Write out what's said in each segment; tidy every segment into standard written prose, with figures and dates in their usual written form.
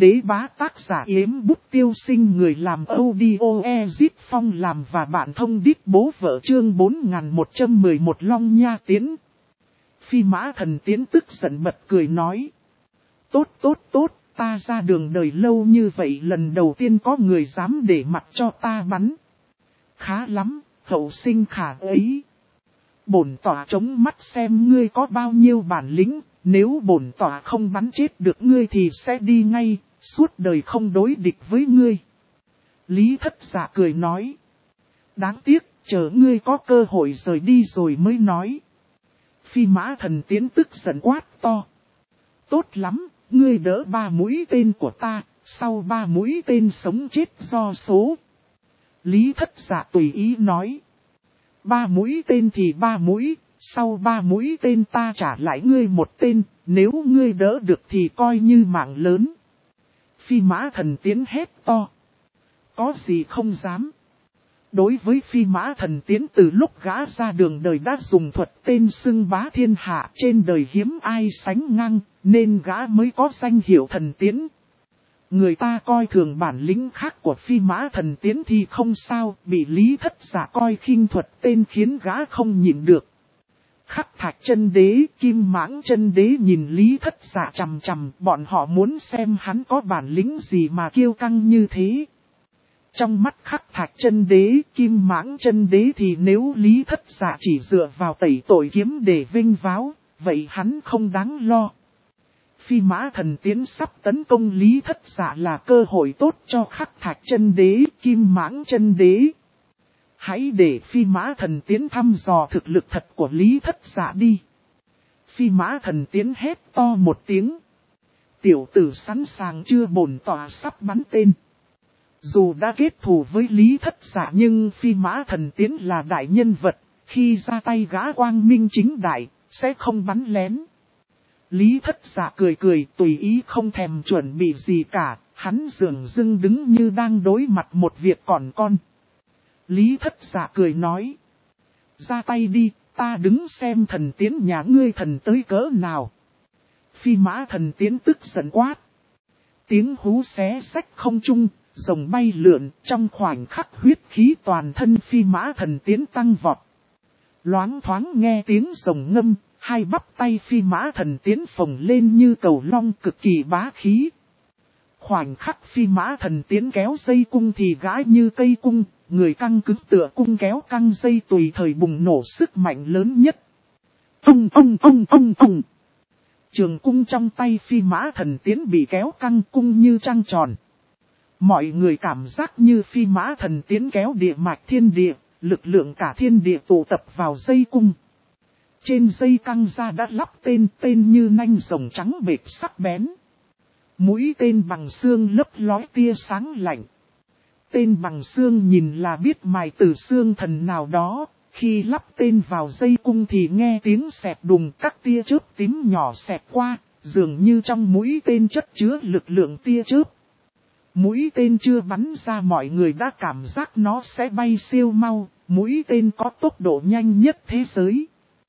Đế bá tác giả Yếm Bút Tiêu Sinh, người làm audio Ezip Phong làm và bạn thông đít bố vợ, chương 4111 Long Nha Tiến. Phi Mã Thần Tiến tức giận bật cười nói. Tốt, ta ra đường đời lâu như vậy, lần đầu tiên có người dám để mặt cho ta bắn. Khá lắm, hậu sinh khả ấy. Bổn tỏa chống mắt xem ngươi có bao nhiêu bản lĩnh, nếu bổn tỏa không bắn chết được ngươi thì sẽ đi ngay, suốt đời không đối địch với ngươi. Lý Thất Dạ cười nói. Đáng tiếc, chờ ngươi có cơ hội rời đi rồi mới nói. Phi Mã Thần Tiến tức giận quát to. Tốt lắm, ngươi đỡ 3 mũi tên của ta, sau 3 mũi tên sống chết do số. Lý Thất Dạ tùy ý nói. 3 mũi tên thì 3 mũi, sau 3 mũi tên ta trả lại ngươi 1 tên, nếu ngươi đỡ được thì coi như mạng lớn. Phi Mã Thần Tiến hét to. Có gì không dám. Đối với Phi Mã Thần Tiến, từ lúc gã ra đường đời đã dùng thuật tên xưng bá thiên hạ, trên đời hiếm ai sánh ngang, nên gã mới có danh hiệu Thần Tiến. Người ta coi thường bản lĩnh khác của Phi Mã Thần Tiến thì không sao, bị Lý Thất Dạ coi khinh thuật tên khiến gã không nhịn được. Khắc Thạch Chân Đế, Kim Mãng Chân Đế nhìn Lý Thất Dạ chằm chằm, bọn họ muốn xem hắn có bản lĩnh gì mà kiêu căng như thế. Trong mắt Khắc Thạch Chân Đế, Kim Mãng Chân Đế thì nếu Lý Thất Dạ chỉ dựa vào tẩy tội kiếm để vinh váo, vậy hắn không đáng lo. Phi Mã Thần Tiến sắp tấn công Lý Thất Dạ là cơ hội tốt cho Khắc Thạch Chân Đế, Kim Mãng Chân Đế. Hãy để Phi Mã Thần Tiến thăm dò thực lực thật của Lý Thất Dạ đi. Phi Mã Thần Tiến hét to một tiếng. Tiểu tử sẵn sàng chưa, bổn tỏa sắp bắn tên. Dù đã kết thù với Lý Thất Dạ nhưng Phi Mã Thần Tiến là đại nhân vật, khi ra tay gã quang minh chính đại, sẽ không bắn lén. Lý Thất Dạ cười tùy ý không thèm chuẩn bị gì cả, hắn dường dưng đứng như đang đối mặt một việc còn con. Lý Thất Dạ cười nói. Ra tay đi, ta đứng xem Thần Tiến nhà ngươi thần tới cỡ nào. Phi Mã Thần Tiến tức giận quát. Tiếng hú xé xách không trung, rồng bay lượn, trong khoảnh khắc huyết khí toàn thân Phi Mã Thần Tiến tăng vọt. Loáng thoáng nghe tiếng rồng ngâm, hai bắp tay Phi Mã Thần Tiến phồng lên như cầu long cực kỳ bá khí. Khoảnh khắc Phi Mã Thần Tiến kéo dây cung thì gã như cây cung, người căng cứng tựa cung kéo căng dây tùy thời bùng nổ sức mạnh lớn nhất. Ông. Trường cung trong tay Phi Mã Thần Tiến bị kéo căng cung như trăng tròn. Mọi người cảm giác như Phi Mã Thần Tiến kéo địa mạch thiên địa, lực lượng cả thiên địa tụ tập vào dây cung. Trên dây căng ra đã lắp tên như nanh rồng trắng bệt sắc bén. Mũi tên bằng xương lấp lói tia sáng lạnh. Tên bằng xương nhìn là biết mài từ xương thần nào đó, khi lắp tên vào dây cung thì nghe tiếng xẹt đùng, các tia chớp tím nhỏ xẹt qua, dường như trong mũi tên chất chứa lực lượng tia chớp. Mũi tên chưa bắn ra mọi người đã cảm giác nó sẽ bay siêu mau, mũi tên có tốc độ nhanh nhất thế giới.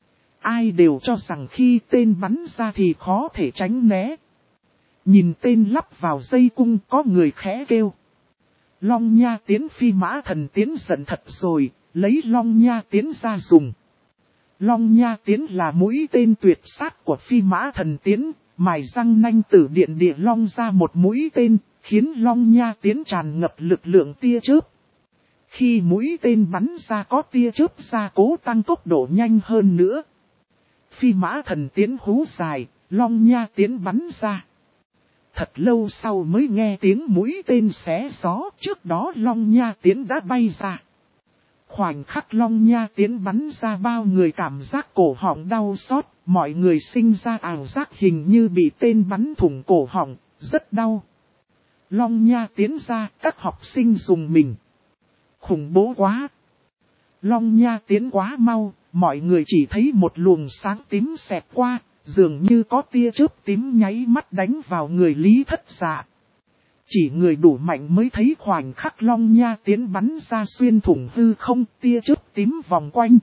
Ai đều cho rằng khi tên bắn ra thì khó thể tránh né. Nhìn tên lắp vào dây cung, có người khẽ kêu. Long Nha Tiến. Phi Mã Thần Tiến giận thật rồi, lấy Long Nha Tiến ra dùng. Long Nha Tiến là mũi tên tuyệt sát của Phi Mã Thần Tiến, mài răng nanh tử điện địa long ra một mũi tên, khiến Long Nha Tiến tràn ngập lực lượng tia chớp. Khi mũi tên bắn ra có tia chớp ra cố tăng tốc độ nhanh hơn nữa. Phi Mã Thần Tiến hú dài, Long Nha Tiến bắn ra. Thật lâu sau mới nghe tiếng mũi tên xé gió, trước đó Long Nha Tiến đã bay ra. Khoảnh khắc Long Nha Tiến bắn ra bao người cảm giác cổ họng đau xót, mọi người sinh ra ảo giác hình như bị tên bắn thủng cổ họng, rất đau. Long Nha Tiến ra, các học sinh dùng mình. Khủng bố quá. Long Nha Tiến quá mau, mọi người chỉ thấy một luồng sáng tím xẹt qua, dường như có tia chớp tím nháy mắt đánh vào người Lý Thất Dạ. Chỉ người đủ mạnh mới thấy khoảnh khắc Long Nha Tiến bắn ra xuyên thủng hư không, tia chớp tím vòng quanh.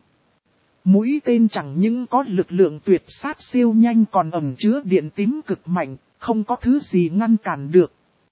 Mũi tên chẳng những có lực lượng tuyệt sát siêu nhanh còn ẩn chứa điện tím cực mạnh, không có thứ gì ngăn cản được.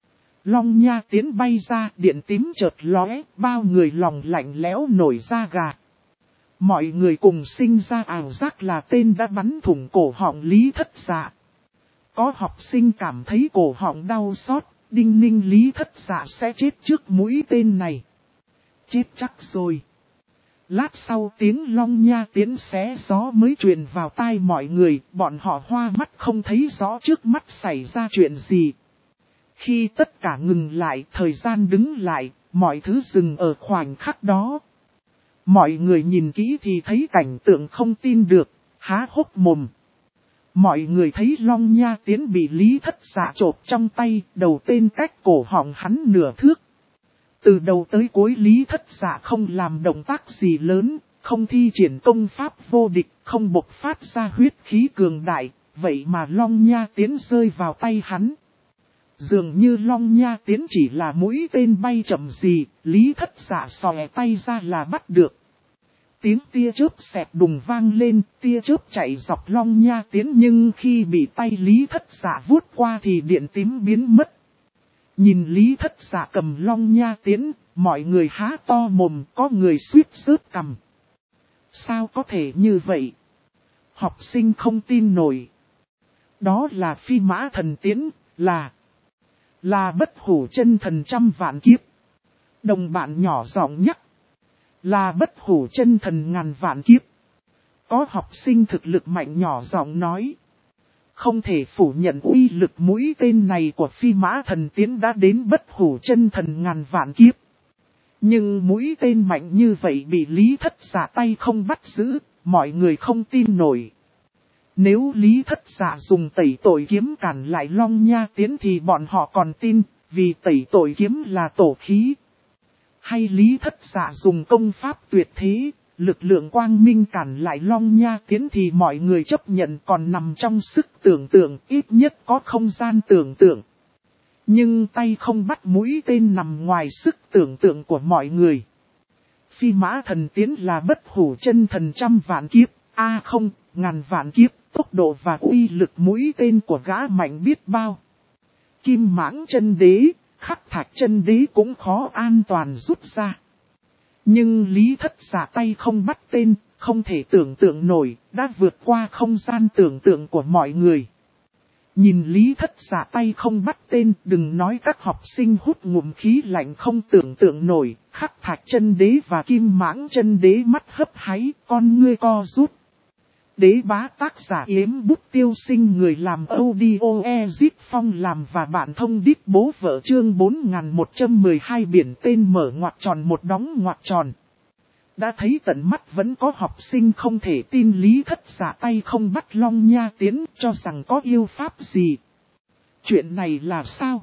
Long nha tiến bay ra, điện tím chợt lóe, bao người lòng lạnh lẽo nổi da gà. Mọi người cùng sinh ra ảo giác là tên đã bắn thủng cổ họng Lý Thất Dạ. Có học sinh cảm thấy cổ họng đau xót, đinh ninh Lý Thất Dạ sẽ chết trước mũi tên này. Chết chắc rồi. Lát sau tiếng long nha tiến xé gió mới truyền vào tai mọi người, bọn họ hoa mắt không thấy rõ trước mắt xảy ra chuyện gì. Khi tất cả ngừng lại, thời gian đứng lại, mọi thứ dừng ở khoảnh khắc đó. Mọi người nhìn kỹ thì thấy cảnh tượng không tin được, há hốc mồm. Mọi người thấy long nha tiến bị Lý Thất Dạ chộp trong tay, đầu tên cách cổ họng hắn nửa thước. Từ đầu tới cuối Lý Thất Dạ không làm động tác gì lớn, không thi triển công pháp vô địch, không bộc phát ra huyết khí cường đại, vậy mà long nha tiến rơi vào tay hắn. Dường như long nha tiến chỉ là mũi tên bay chậm gì, Lý Thất Dạ xòe tay ra là bắt được. Tiếng tia chớp xẹt đùng vang lên, tia chớp chạy dọc long nha tiến nhưng khi bị tay Lý Thất Dạ vuốt qua thì điện tím biến mất. Nhìn Lý Thất Dạ cầm long nha tiến, mọi người há to mồm, có người suýt rớt cằm. Sao có thể như vậy? Học sinh không tin nổi. Đó là phi mã thần tiến, là bất hủ chân thần trăm vạn kiếp. Đồng bạn nhỏ giọng nhắc. Là bất hủ chân thần ngàn vạn kiếp. Có học sinh thực lực mạnh nhỏ giọng nói. Không thể phủ nhận uy lực mũi tên này của phi mã thần tiến đã đến bất hủ chân thần ngàn vạn kiếp. Nhưng mũi tên mạnh như vậy bị Lý Thất Dạ tay không bắt giữ, mọi người không tin nổi. Nếu Lý Thất Dạ dùng tẩy tội kiếm cản lại long nha tiến thì bọn họ còn tin, vì tẩy tội kiếm là tổ khí. Hay Lý Thất Dạ dùng công pháp tuyệt thế, lực lượng quang minh cản lại long nha tiến thì mọi người chấp nhận còn nằm trong sức tưởng tượng, ít nhất có không gian tưởng tượng. Nhưng tay không bắt mũi tên nằm ngoài sức tưởng tượng của mọi người. Phi mã thần tiến là bất hủ chân thần trăm vạn kiếp, không, ngàn vạn kiếp, tốc độ và uy lực mũi tên của gã mạnh biết bao. Kim mãng chân đế, khắc thạch chân đế cũng khó an toàn rút ra. Nhưng Lý Thất Dạ tay không bắt tên, không thể tưởng tượng nổi, đã vượt qua không gian tưởng tượng của mọi người. Nhìn Lý Thất Dạ tay không bắt tên, đừng nói các học sinh hút ngụm khí lạnh không tưởng tượng nổi, khắc thạch chân đế và kim mãng chân đế mắt hấp háy, con ngươi co rút. Đế bá tác giả Yếm Bút Tiêu Sinh, người làm audio Ezit Phong làm và bạn thông đít bố vợ, chương 4112 biển tên mở ngoặc tròn một đóng ngoặc tròn. Đã thấy tận mắt vẫn có học sinh không thể tin Lý Thất Dạ tay không bắt long nha tiến, cho rằng có yêu pháp gì. Chuyện này là sao?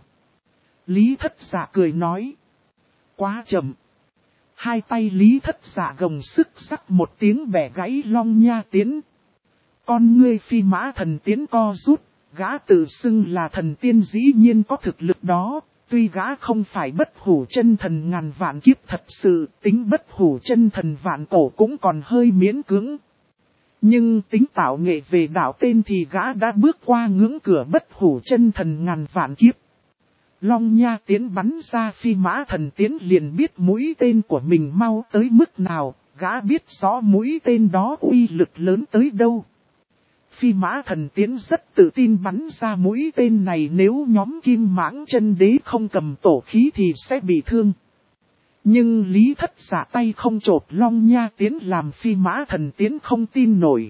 Lý Thất Dạ cười nói. Quá chậm. Hai tay Lý Thất Dạ gồng sức sắc một tiếng bẻ gãy long nha tiến. Con ngươi phi mã thần tiến co rút, gã tự xưng là thần tiên dĩ nhiên có thực lực đó, tuy gã không phải bất hủ chân thần ngàn vạn kiếp thật sự, tính bất hủ chân thần vạn cổ cũng còn hơi miễn cưỡng. Nhưng tính tạo nghệ về đạo tên thì gã đã bước qua ngưỡng cửa bất hủ chân thần ngàn vạn kiếp. Long nha tiến bắn ra phi mã thần tiến liền biết mũi tên của mình mau tới mức nào, gã biết rõ mũi tên đó uy lực lớn tới đâu. Phi mã thần tiến rất tự tin bắn ra mũi tên này, nếu nhóm kim mãng chân đế không cầm tổ khí thì sẽ bị thương. Nhưng Lý Thất Dạ tay không chộp long nha tiến làm phi mã thần tiến không tin nổi.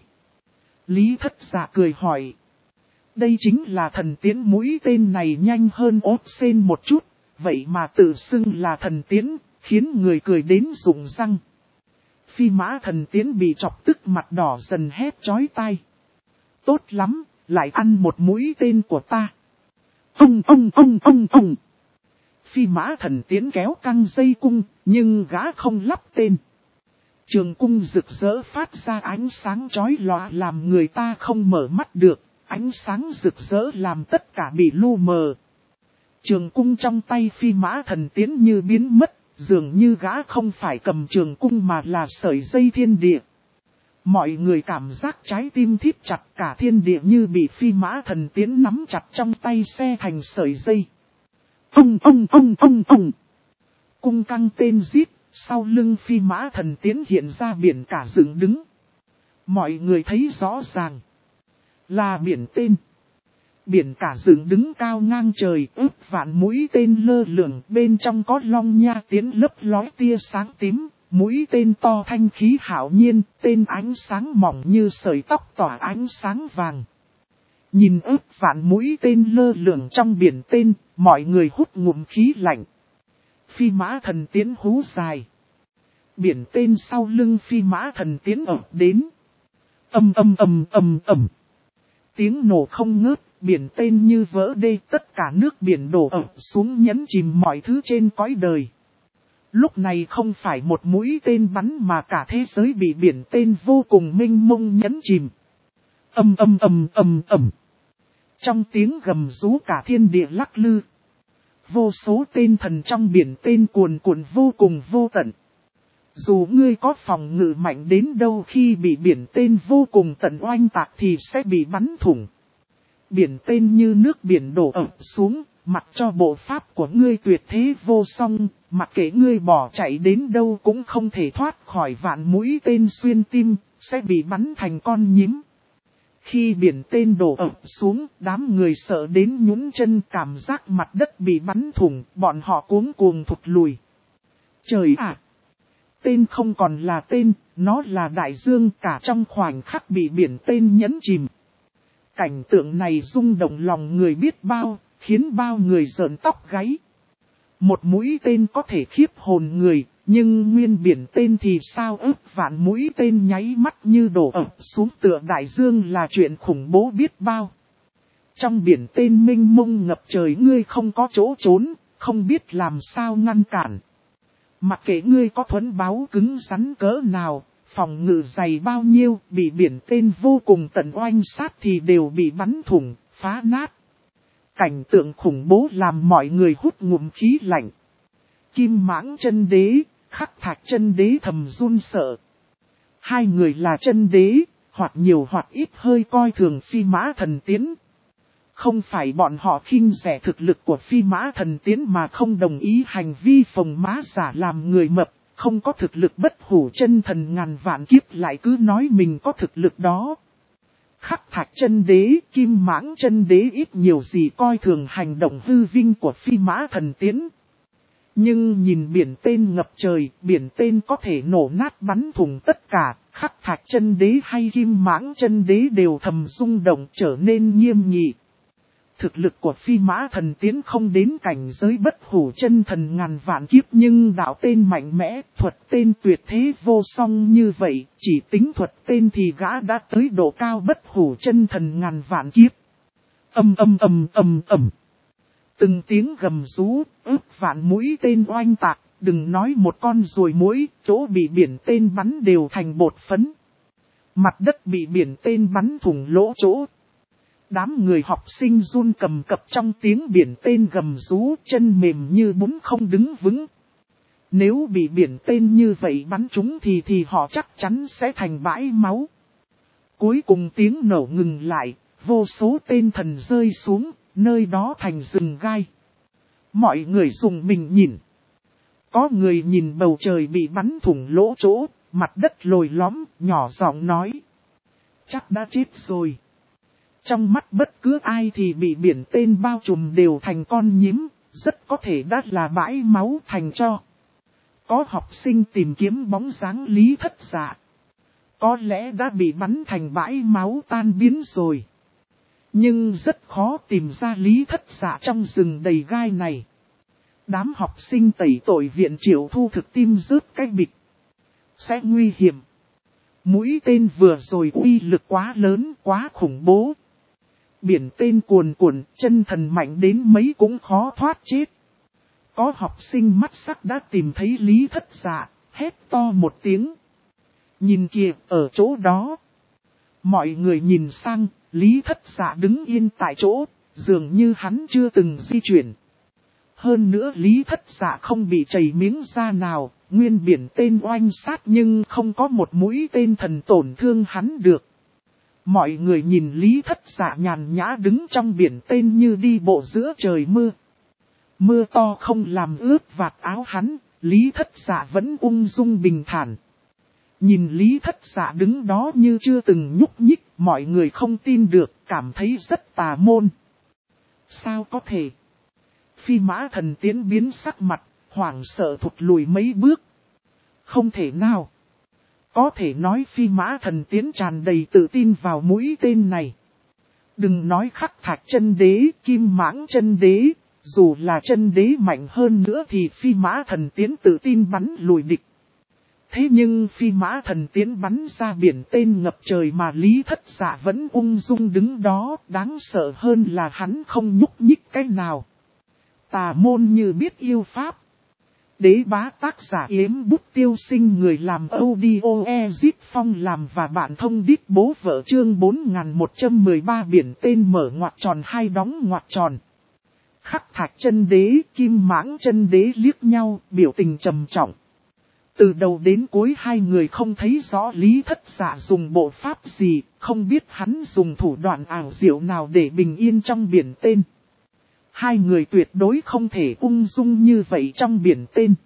Lý Thất Dạ cười hỏi. Đây chính là thần tiến, mũi tên này nhanh hơn ốt sên một chút, vậy mà tự xưng là thần tiến, khiến người cười đến rụng răng. Phi mã thần tiến bị chọc tức mặt đỏ dần hét chói tai. Tốt lắm, lại ăn một mũi tên của ta. Ông. Phi mã thần tiến kéo căng dây cung, nhưng gã không lắp tên. Trường cung rực rỡ phát ra ánh sáng chói lòa làm người ta không mở mắt được, ánh sáng rực rỡ làm tất cả bị lu mờ. Trường cung trong tay phi mã thần tiến như biến mất, dường như gã không phải cầm trường cung mà là sợi dây thiên địa. Mọi người cảm giác trái tim thít chặt, cả thiên địa như bị phi mã thần tiến nắm chặt trong tay xe thành sợi dây. Ông. Cung căng tên giết, sau lưng phi mã thần tiến hiện ra biển cả dựng đứng. Mọi người thấy rõ ràng. Là biển tên. Biển cả dựng đứng cao ngang trời, ước vạn mũi tên lơ lửng, bên trong có long nha tiến lấp lói tia sáng tím. Mũi tên to thanh khí hạo nhiên, tên ánh sáng mỏng như sợi tóc tỏa ánh sáng vàng. Nhìn ước vạn mũi tên lơ lửng trong biển tên, mọi người hút ngụm khí lạnh. Phi mã thần tiến hú dài. Biển tên sau lưng phi mã thần tiến ập đến. Ầm. Tiếng nổ không ngớt, biển tên như vỡ đê, tất cả nước biển đổ ập xuống nhấn chìm mọi thứ trên cõi đời. Lúc này không phải một mũi tên bắn mà cả thế giới bị biển tên vô cùng mênh mông nhấn chìm. Ầm. Trong tiếng gầm rú cả thiên địa lắc lư. Vô số tên thần trong biển tên cuồn cuộn vô cùng vô tận. Dù ngươi có phòng ngự mạnh đến đâu khi bị biển tên vô cùng tận oanh tạc thì sẽ bị bắn thủng. Biển tên như nước biển đổ ập xuống, mặc cho bộ pháp của ngươi tuyệt thế vô song, mặc kệ ngươi bỏ chạy đến đâu cũng không thể thoát khỏi vạn mũi tên xuyên tim, sẽ bị bắn thành con nhím. Khi biển tên đổ ập xuống, đám người sợ đến nhún chân, cảm giác mặt đất bị bắn thủng, bọn họ cuống cuồng thụt lùi. Trời ạ! Tên không còn là tên, nó là đại dương, cả trong khoảnh khắc bị biển tên nhấn chìm. Cảnh tượng này rung động lòng người biết bao, khiến bao người rợn tóc gáy. Một mũi tên có thể khiếp hồn người, nhưng nguyên biển tên thì sao, ước vạn mũi tên nháy mắt như đổ ập xuống tựa đại dương là chuyện khủng bố biết bao. Trong biển tên mênh mông ngập trời, ngươi không có chỗ trốn, không biết làm sao ngăn cản. Mặc kệ ngươi có thuẫn báo cứng rắn cỡ nào, phòng ngự dày bao nhiêu, bị biển tên vô cùng tận oanh sát thì đều bị bắn thủng, phá nát. Cảnh tượng khủng bố làm mọi người hút ngụm khí lạnh. Kim Mãng Chân Đế, Khắc Thạch Chân Đế thầm run sợ. Hai người là chân đế, hoặc nhiều hoặc ít hơi coi thường Phi Mã Thần Tiến. Không phải bọn họ khinh rẻ thực lực của Phi Mã Thần Tiến mà không đồng ý hành vi phồng má giả làm người mập, không có thực lực bất hủ chân thần ngàn vạn kiếp lại cứ nói mình có thực lực đó. Khắc Thạch Chân Đế, Kim Mãng Chân Đế ít nhiều gì coi thường hành động hư vinh của Phi Mã Thần Tiến. Nhưng nhìn biển tên ngập trời, biển tên có thể nổ nát bắn thủng tất cả, Khắc Thạch Chân Đế hay Kim Mãng Chân Đế đều thầm rung động trở nên nghiêm nghị. Thực lực của Phi Mã Thần Tiến không đến cảnh giới bất hủ chân thần ngàn vạn kiếp, nhưng đạo tên mạnh mẽ, thuật tên tuyệt thế vô song như vậy, chỉ tính thuật tên thì gã đã tới độ cao bất hủ chân thần ngàn vạn kiếp. Ầm. Từng tiếng gầm rú, ước vạn mũi tên oanh tạc, đừng nói một con ruồi muỗi, chỗ bị biển tên bắn đều thành bột phấn. Mặt đất bị biển tên bắn thủng lỗ chỗ. Đám người học sinh run cầm cập trong tiếng biển tên gầm rú, chân mềm như bún không đứng vững. Nếu bị biển tên như vậy bắn trúng thì họ chắc chắn sẽ thành bãi máu. Cuối cùng tiếng nổ ngừng lại, vô số tên thần rơi xuống, nơi đó thành rừng gai. Mọi người dùng mình nhìn. Có người nhìn bầu trời bị bắn thủng lỗ chỗ, mặt đất lồi lõm, nhỏ giọng nói. Chắc đã chết rồi. Trong mắt bất cứ ai thì bị biển tên bao trùm đều thành con nhím, rất có thể đã là bãi máu thành tro. Có học sinh tìm kiếm bóng dáng Lý Thất Dạ. Có lẽ đã bị bắn thành bãi máu tan biến rồi. Nhưng rất khó tìm ra Lý Thất Dạ trong rừng đầy gai này. Đám học sinh tẩy tội viện Triệu Thu thực tim rớt cái bịch. Sẽ nguy hiểm. Mũi tên vừa rồi uy lực quá lớn, quá khủng bố. Biển tên cuồn cuộn, chân thần mạnh đến mấy cũng khó thoát chết. Có học sinh mắt sắc đã tìm thấy Lý Thất Dạ, hét to một tiếng. Nhìn kìa, ở chỗ đó. Mọi người nhìn sang, Lý Thất Dạ đứng yên tại chỗ, dường như hắn chưa từng di chuyển. Hơn nữa Lý Thất Dạ không bị chảy miếng da nào, nguyên biển tên oanh sát nhưng không có một mũi tên thần tổn thương hắn được. Mọi người nhìn Lý Thất Dạ nhàn nhã đứng trong biển tên như đi bộ giữa trời mưa. Mưa to không làm ướt vạt áo hắn, Lý Thất Dạ vẫn ung dung bình thản. Nhìn Lý Thất Dạ đứng đó như chưa từng nhúc nhích, mọi người không tin được, cảm thấy rất tà môn. Sao có thể? Phi Mã Thần Tiến biến sắc mặt, hoảng sợ thụt lùi mấy bước. Không thể nào. Có thể nói Phi Mã Thần Tiến tràn đầy tự tin vào mũi tên này. Đừng nói Khắc Thạch Chân Đế, Kim Mãng Chân Đế, dù là Chân Đế mạnh hơn nữa thì Phi Mã Thần Tiến tự tin bắn lùi địch. Thế nhưng Phi Mã Thần Tiến bắn ra biển tên ngập trời mà Lý Thất Dạ vẫn ung dung đứng đó, đáng sợ hơn là hắn không nhúc nhích cái nào. Tà môn như biết yêu pháp. Đế bá tác giả Yếm Bút Tiêu Sinh, người làm audio Ezip Phong làm và bạn thông đít bố vợ, chương 4113 biển tên mở ngoặc tròn hai đóng ngoặc tròn. Khắc Thạch Chân Đế, Kim Mãng Chân Đế liếc nhau, biểu tình trầm trọng. Từ đầu đến cuối hai người không thấy rõ Lý Thất Dạ dùng bộ pháp gì, không biết hắn dùng thủ đoạn ảo diệu nào để bình yên trong biển tên. Hai người tuyệt đối không thể ung dung như vậy trong biển tên.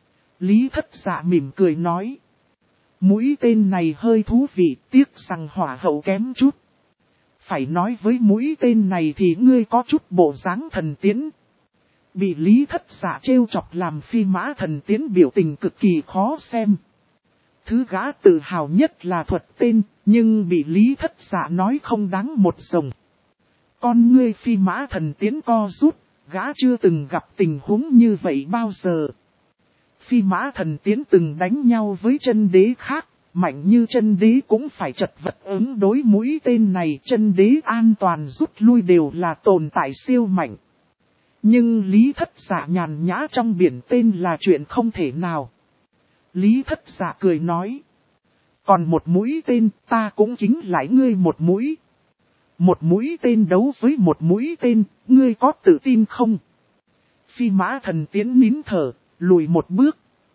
Lý Thất Dạ mỉm cười nói. Mũi tên này hơi thú vị, tiếc rằng hỏa hậu kém chút. Phải nói với mũi tên này thì ngươi có chút bộ dáng thần tiến. Bị Lý Thất Dạ trêu chọc làm Phi Mã Thần Tiến biểu tình cực kỳ khó xem. Thứ gã tự hào nhất là thuật tên, nhưng bị Lý Thất Dạ nói không đáng một đồng. Con ngươi Phi Mã Thần Tiến co rút, gã chưa từng gặp tình huống như vậy bao giờ. Phi Mã Thần Tiến từng đánh nhau với Chân Đế khác, mạnh như Chân Đế cũng phải chật vật ứng đối mũi tên này. Chân Đế an toàn rút lui đều là tồn tại siêu mạnh. Nhưng Lý Thất Dạ nhàn nhã trong biển tên là chuyện không thể nào. Lý Thất Dạ cười nói. Còn một mũi tên ta cũng chính lại ngươi một mũi. Một mũi tên đấu với một mũi tên, ngươi có tự tin không? Phi Mã Thần Tiến nín thở, lùi một bước.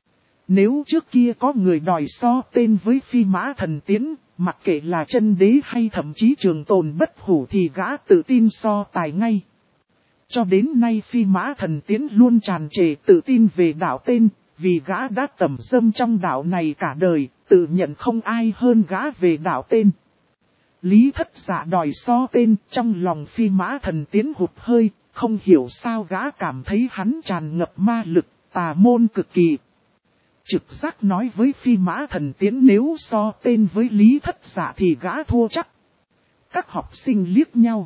Nếu trước kia có người đòi so tên với Phi Mã Thần Tiến, mặc kệ là Chân Đế hay thậm chí Trường Tồn Bất Hủ thì gã tự tin so tài ngay. Cho đến nay Phi Mã Thần Tiến luôn tràn trề tự tin về đạo tên, vì gã đã tẩm dâm trong đạo này cả đời, tự nhận không ai hơn gã về đạo tên. Lý Thất Dạ đòi so tên, trong lòng Phi Mã Thần Tiến hụt hơi, không hiểu sao gã cảm thấy hắn tràn ngập ma lực, tà môn cực kỳ. Trực giác nói với Phi Mã Thần Tiến nếu so tên với Lý Thất Dạ thì gã thua chắc. Các học sinh liếc nhau.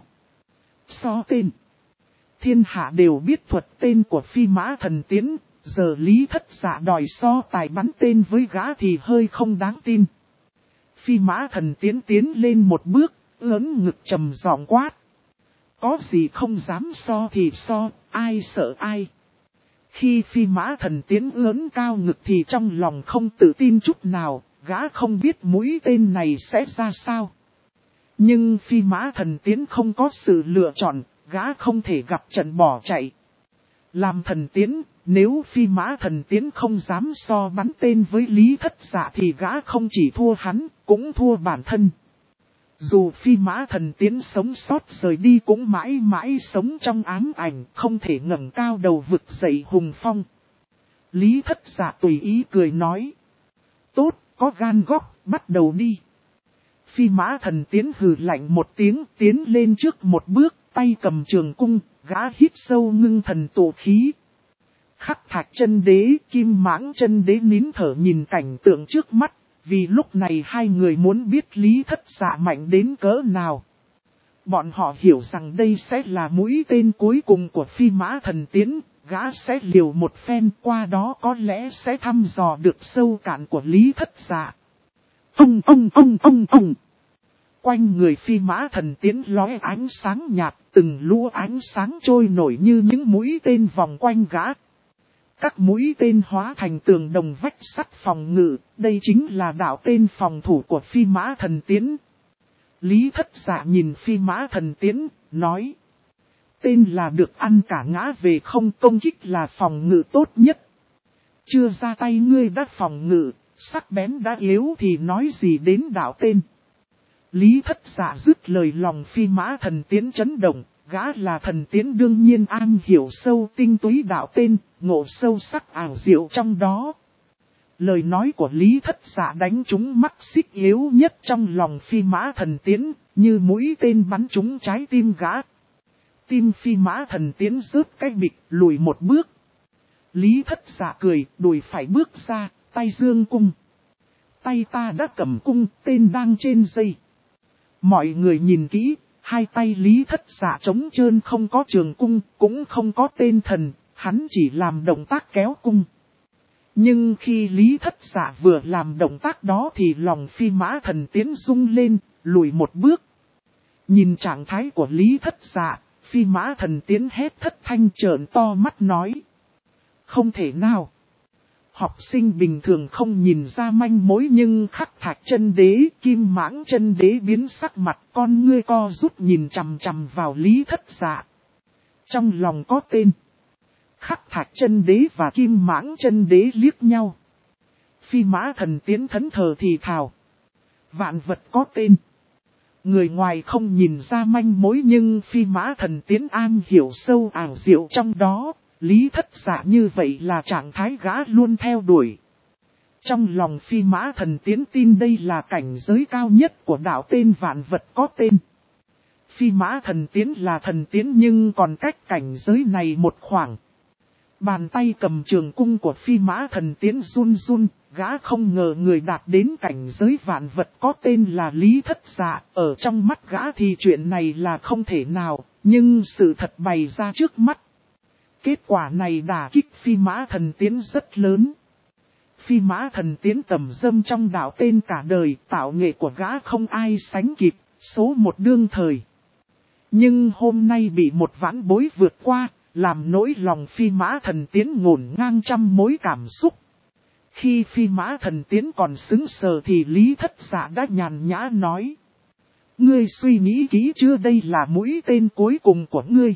So tên. Thiên hạ đều biết thuật tên của Phi Mã Thần Tiến, giờ Lý Thất Dạ đòi so tài bắn tên với gã thì hơi không đáng tin. Phi Mã Thần Tiến tiến lên một bước, ớn ngực trầm giọng quát. Có gì không dám so thì so, ai sợ ai. Khi Phi Mã Thần Tiến ớn cao ngực thì trong lòng không tự tin chút nào, gã không biết mũi tên này sẽ ra sao. Nhưng Phi Mã Thần Tiến không có sự lựa chọn, gã không thể gặp trận bỏ chạy. Làm thần tiến, nếu Phi Mã Thần Tiến không dám so bắn tên với Lý Thất Dạ thì gã không chỉ thua hắn, cũng thua bản thân. Dù Phi Mã Thần Tiến sống sót rời đi cũng mãi mãi sống trong ám ảnh, không thể ngẩng cao đầu vực dậy hùng phong. Lý Thất Dạ tùy ý cười nói. Tốt, có gan góc, bắt đầu đi. Phi Mã Thần Tiến hừ lạnh một tiếng, tiến lên trước một bước, tay cầm trường cung, gã hít sâu ngưng thần tụ khí. Khắc Thạch Chân Đế, Kim Mãng Chân Đế nín thở nhìn cảnh tượng trước mắt, vì lúc này hai người muốn biết Lý Thất Dạ mạnh đến cỡ nào. Bọn họ hiểu rằng đây sẽ là mũi tên cuối cùng của Phi Mã Thần Tiến, gã sẽ liều một phen, qua đó có lẽ sẽ thăm dò được sâu cạn của Lý Thất Dạ. Ông. Quanh người Phi Mã Thần Tiến lóe ánh sáng nhạt, từng lũ ánh sáng trôi nổi như những mũi tên vòng quanh gã. Các mũi tên hóa thành tường đồng vách sắt phòng ngự, đây chính là đạo tên phòng thủ của Phi Mã Thần Tiến. Lý Thất Dạ nhìn Phi Mã Thần Tiến, nói. Tên là được ăn cả ngã về không, công kích là phòng ngự tốt nhất. Chưa ra tay ngươi đã phòng ngự, sắc bén đã yếu thì nói gì đến đạo tên. Lý Thất Dạ dứt lời lòng Phi Mã Thần Tiến chấn động, gã là thần tiến đương nhiên am hiểu sâu tinh túy đạo tên, ngộ sâu sắc ảo diệu trong đó. Lời nói của Lý Thất Dạ đánh trúng mắc xích yếu nhất trong lòng Phi Mã Thần Tiến, như mũi tên bắn trúng trái tim gã. Tim Phi Mã Thần Tiến rớt cái bịch, lùi một bước. Lý Thất Dạ cười, đùi phải bước ra, tay dương cung. Tay ta đã cầm cung, tên đang trên dây. Mọi người nhìn kỹ, hai tay Lý Thất Dạ trống trơn, không có trường cung, cũng không có tên thần, hắn chỉ làm động tác kéo cung. Nhưng khi Lý Thất Dạ vừa làm động tác đó thì lòng Phi Mã Thần Tiến rung lên, lùi một bước. Nhìn trạng thái của Lý Thất Dạ, Phi Mã Thần Tiến hét thất thanh trợn to mắt nói. Không thể nào. Học sinh bình thường không nhìn ra manh mối nhưng Khắc Thạch Chân Đế, Kim Mãng Chân Đế biến sắc mặt, con ngươi co rút nhìn chằm chằm vào Lý Thất Dạ. Trong lòng có tên. Khắc Thạch Chân Đế và Kim Mãng Chân Đế liếc nhau. Phi Mã Thần Tiến thẫn thờ thì thào. Vạn vật có tên. Người ngoài không nhìn ra manh mối nhưng Phi Mã Thần Tiến am hiểu sâu ảo diệu trong đó. Lý Thất Dạ như vậy là trạng thái gã luôn theo đuổi. Trong lòng Phi Mã Thần Tiến tin đây là cảnh giới cao nhất của đạo tên vạn vật có tên. Phi Mã Thần Tiến là thần tiến nhưng còn cách cảnh giới này một khoảng. Bàn tay cầm trường cung của Phi Mã Thần Tiến run run, gã không ngờ người đạt đến cảnh giới vạn vật có tên là Lý Thất Dạ. Ở trong mắt gã thì chuyện này là không thể nào, nhưng sự thật bày ra trước mắt. Kết quả này đả kích Phi Mã Thần Tiến rất lớn. Phi Mã Thần Tiến tầm dâm trong đạo tên cả đời, tạo nghệ của gã không ai sánh kịp, số một đương thời. Nhưng hôm nay bị một vãn bối vượt qua, làm nỗi lòng Phi Mã Thần Tiến ngổn ngang trăm mối cảm xúc. Khi Phi Mã Thần Tiến còn sững sờ thì Lý Thất Dạ đã nhàn nhã nói. Ngươi suy nghĩ kỹ chưa, đây là mũi tên cuối cùng của ngươi.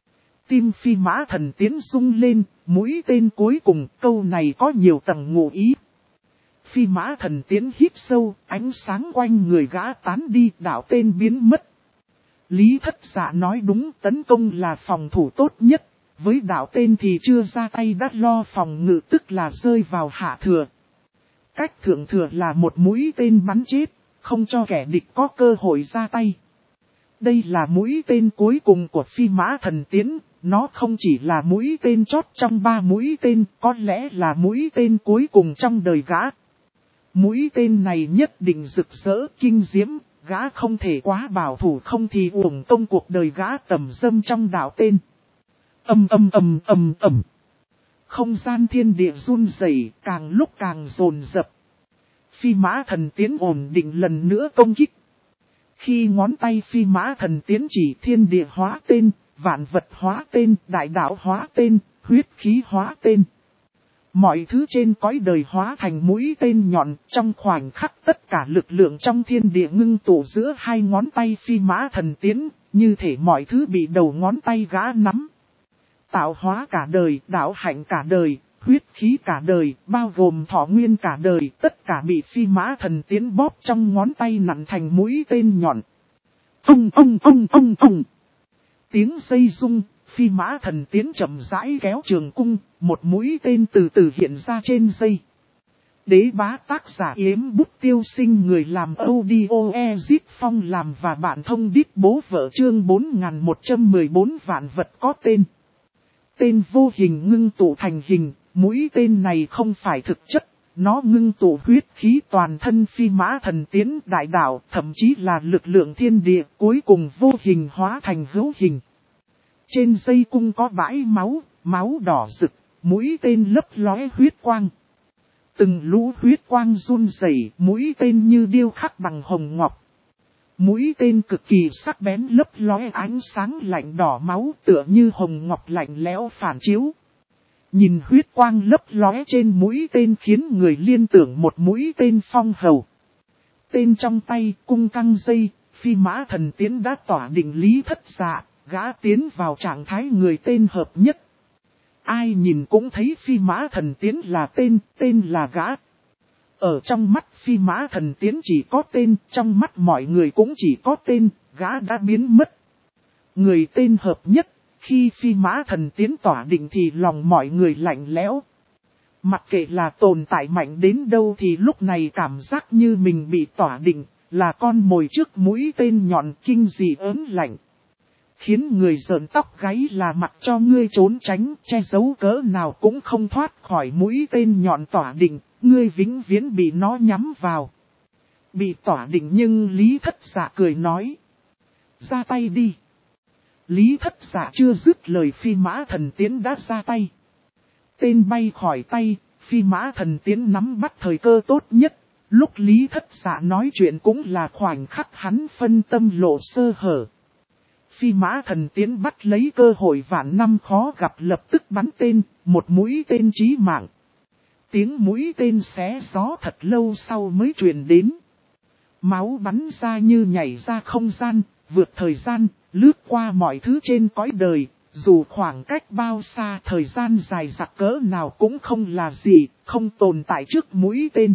Tim Phi Mã Thần Tiến rung lên, mũi tên cuối cùng, câu này có nhiều tầng ngụ ý. Phi Mã Thần Tiến hít sâu, ánh sáng quanh người gã tán đi, đạo tên biến mất. Lý Thất Dạ nói đúng, tấn công là phòng thủ tốt nhất, với đạo tên thì chưa ra tay đã lo phòng ngự tức là rơi vào hạ thừa. Cách thượng thừa là một mũi tên bắn chết, không cho kẻ địch có cơ hội ra tay. Đây là mũi tên cuối cùng của Phi Mã Thần Tiến, nó không chỉ là mũi tên chót trong 3 mũi tên, có lẽ là mũi tên cuối cùng trong đời gã. Mũi tên này nhất định rực rỡ kinh diễm, gã không thể quá bảo thủ không thì uổng công cuộc đời gã tầm dâm trong đạo tên. Không gian thiên địa run rẩy, càng lúc càng dồn dập. Phi Mã Thần Tiến ổn định lần nữa công kích. Khi ngón tay Phi Mã Thần Tiến chỉ thiên địa hóa tên, vạn vật hóa tên, đại đạo hóa tên, huyết khí hóa tên. Mọi thứ trên cõi đời hóa thành mũi tên nhọn, trong khoảnh khắc tất cả lực lượng trong thiên địa ngưng tụ giữa hai ngón tay Phi Mã Thần Tiến, như thể mọi thứ bị đầu ngón tay gã nắm. Tạo hóa cả đời, đạo hạnh cả đời, huyết khí cả đời, bao gồm thọ nguyên cả đời, tất cả bị Phi Mã Thần Tiến bóp trong ngón tay nặn thành mũi tên nhọn. Tiếng dây rung, Phi Mã Thần Tiến chậm rãi kéo trường cung, một mũi tên từ từ hiện ra trên dây. Đế Bá tác giả Yếm Bút Tiêu Sinh, người làm audio Ezip Phong làm và bạn thông đít bố vợ, chương 4114 vạn vật có tên. Tên vô hình ngưng tụ thành hình, mũi tên này không phải thực chất, nó ngưng tụ huyết khí toàn thân Phi Mã Thần Tiến đại đạo, thậm chí là lực lượng thiên địa, cuối cùng vô hình hóa thành hữu hình. Trên dây cung có bãi máu, máu đỏ rực, mũi tên lấp lóe huyết quang. Từng lũ huyết quang run rẩy, mũi tên như điêu khắc bằng hồng ngọc. Mũi tên cực kỳ sắc bén lấp lóe ánh sáng lạnh đỏ máu tựa như hồng ngọc lạnh lẽo phản chiếu. Nhìn huyết quang lấp lóe trên mũi tên khiến người liên tưởng một mũi tên phong hầu. Tên trong tay, cung căng dây, Phi Mã Thần Tiến đã tỏa định Lý Thất Dạ, gã tiến vào trạng thái người tên hợp nhất. Ai nhìn cũng thấy Phi Mã Thần Tiến là tên là gã. Ở trong mắt Phi Mã Thần Tiến chỉ có tên, trong mắt mọi người cũng chỉ có tên, gã đã biến mất. Người tên hợp nhất, khi phi mã thần tiến tỏa định thì lòng mọi người lạnh lẽo. Mặc kệ là tồn tại mạnh đến đâu thì lúc này cảm giác như mình bị tỏa định, là con mồi trước mũi tên nhọn kinh dị ớn lạnh. Khiến người rợn tóc gáy là mặc cho ngươi trốn tránh, che giấu cỡ nào cũng không thoát khỏi mũi tên nhọn tỏa định, ngươi vĩnh viễn bị nó nhắm vào. Bị tỏa định nhưng Lý Thất Dạ cười nói. Ra tay đi. Lý Thất Dạ chưa dứt lời phi mã thần tiến đã ra tay. Tên bay khỏi tay, phi mã thần tiến nắm bắt thời cơ tốt nhất. Lúc Lý Thất Dạ nói chuyện cũng là khoảnh khắc hắn phân tâm lộ sơ hở. Phi mã thần tiến bắt lấy cơ hội vạn năm khó gặp lập tức bắn tên, một mũi tên chí mạng. Tiếng mũi tên xé gió thật lâu sau mới truyền đến. Máu bắn ra như nhảy ra không gian, vượt thời gian, lướt qua mọi thứ trên cõi đời, dù khoảng cách bao xa thời gian dài dặc cỡ nào cũng không là gì, không tồn tại trước mũi tên.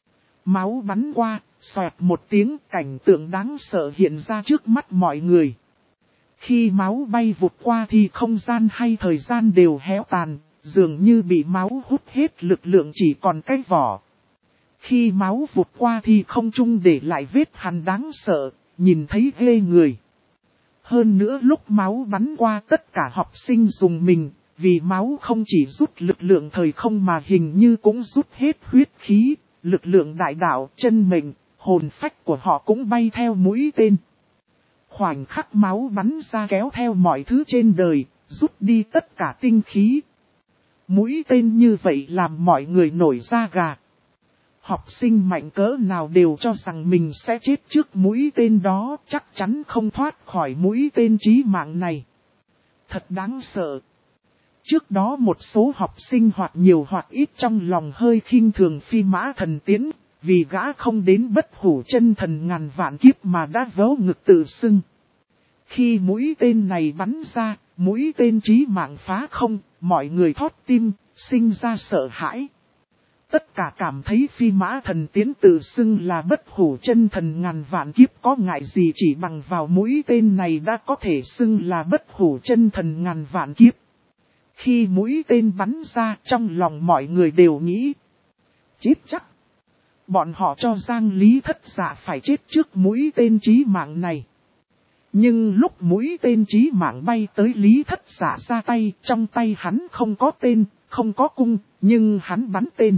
Máu bắn qua, xoẹt một tiếng cảnh tượng đáng sợ hiện ra trước mắt mọi người. Khi máu bay vụt qua thì không gian hay thời gian đều héo tàn, dường như bị máu hút hết lực lượng chỉ còn cái vỏ. Khi máu vụt qua thì không trung để lại vết hằn đáng sợ, nhìn thấy ghê người. Hơn nữa lúc máu bắn qua tất cả học sinh dùng mình, vì máu không chỉ rút lực lượng thời không mà hình như cũng rút hết huyết khí, lực lượng đại đạo, chân mệnh, hồn phách của họ cũng bay theo mũi tên. Khoảnh khắc máu bắn ra kéo theo mọi thứ trên đời, rút đi tất cả tinh khí. Mũi tên như vậy làm mọi người nổi da gà. Học sinh mạnh cỡ nào đều cho rằng mình sẽ chết trước mũi tên đó, chắc chắn không thoát khỏi mũi tên chí mạng này. Thật đáng sợ. Trước đó một số học sinh hoặc nhiều hoặc ít trong lòng hơi khinh thường phi mã thần tiến, vì gã không đến bất hủ chân thần ngàn vạn kiếp mà đã vớ ngực tự xưng. Khi mũi tên này bắn ra, mũi tên chí mạng phá không, mọi người thót tim, sinh ra sợ hãi. Tất cả cảm thấy phi mã thần tiến tự xưng là bất hủ chân thần ngàn vạn kiếp có ngại gì chỉ bằng vào mũi tên này đã có thể xưng là bất hủ chân thần ngàn vạn kiếp. Khi mũi tên bắn ra trong lòng mọi người đều nghĩ. Chết chắc. Bọn họ cho rằng Lý Thất Dạ phải chết trước mũi tên chí mạng này. Nhưng lúc mũi tên chí mạng bay tới Lý Thất Dạ ra tay, trong tay hắn không có tên, không có cung, nhưng hắn bắn tên.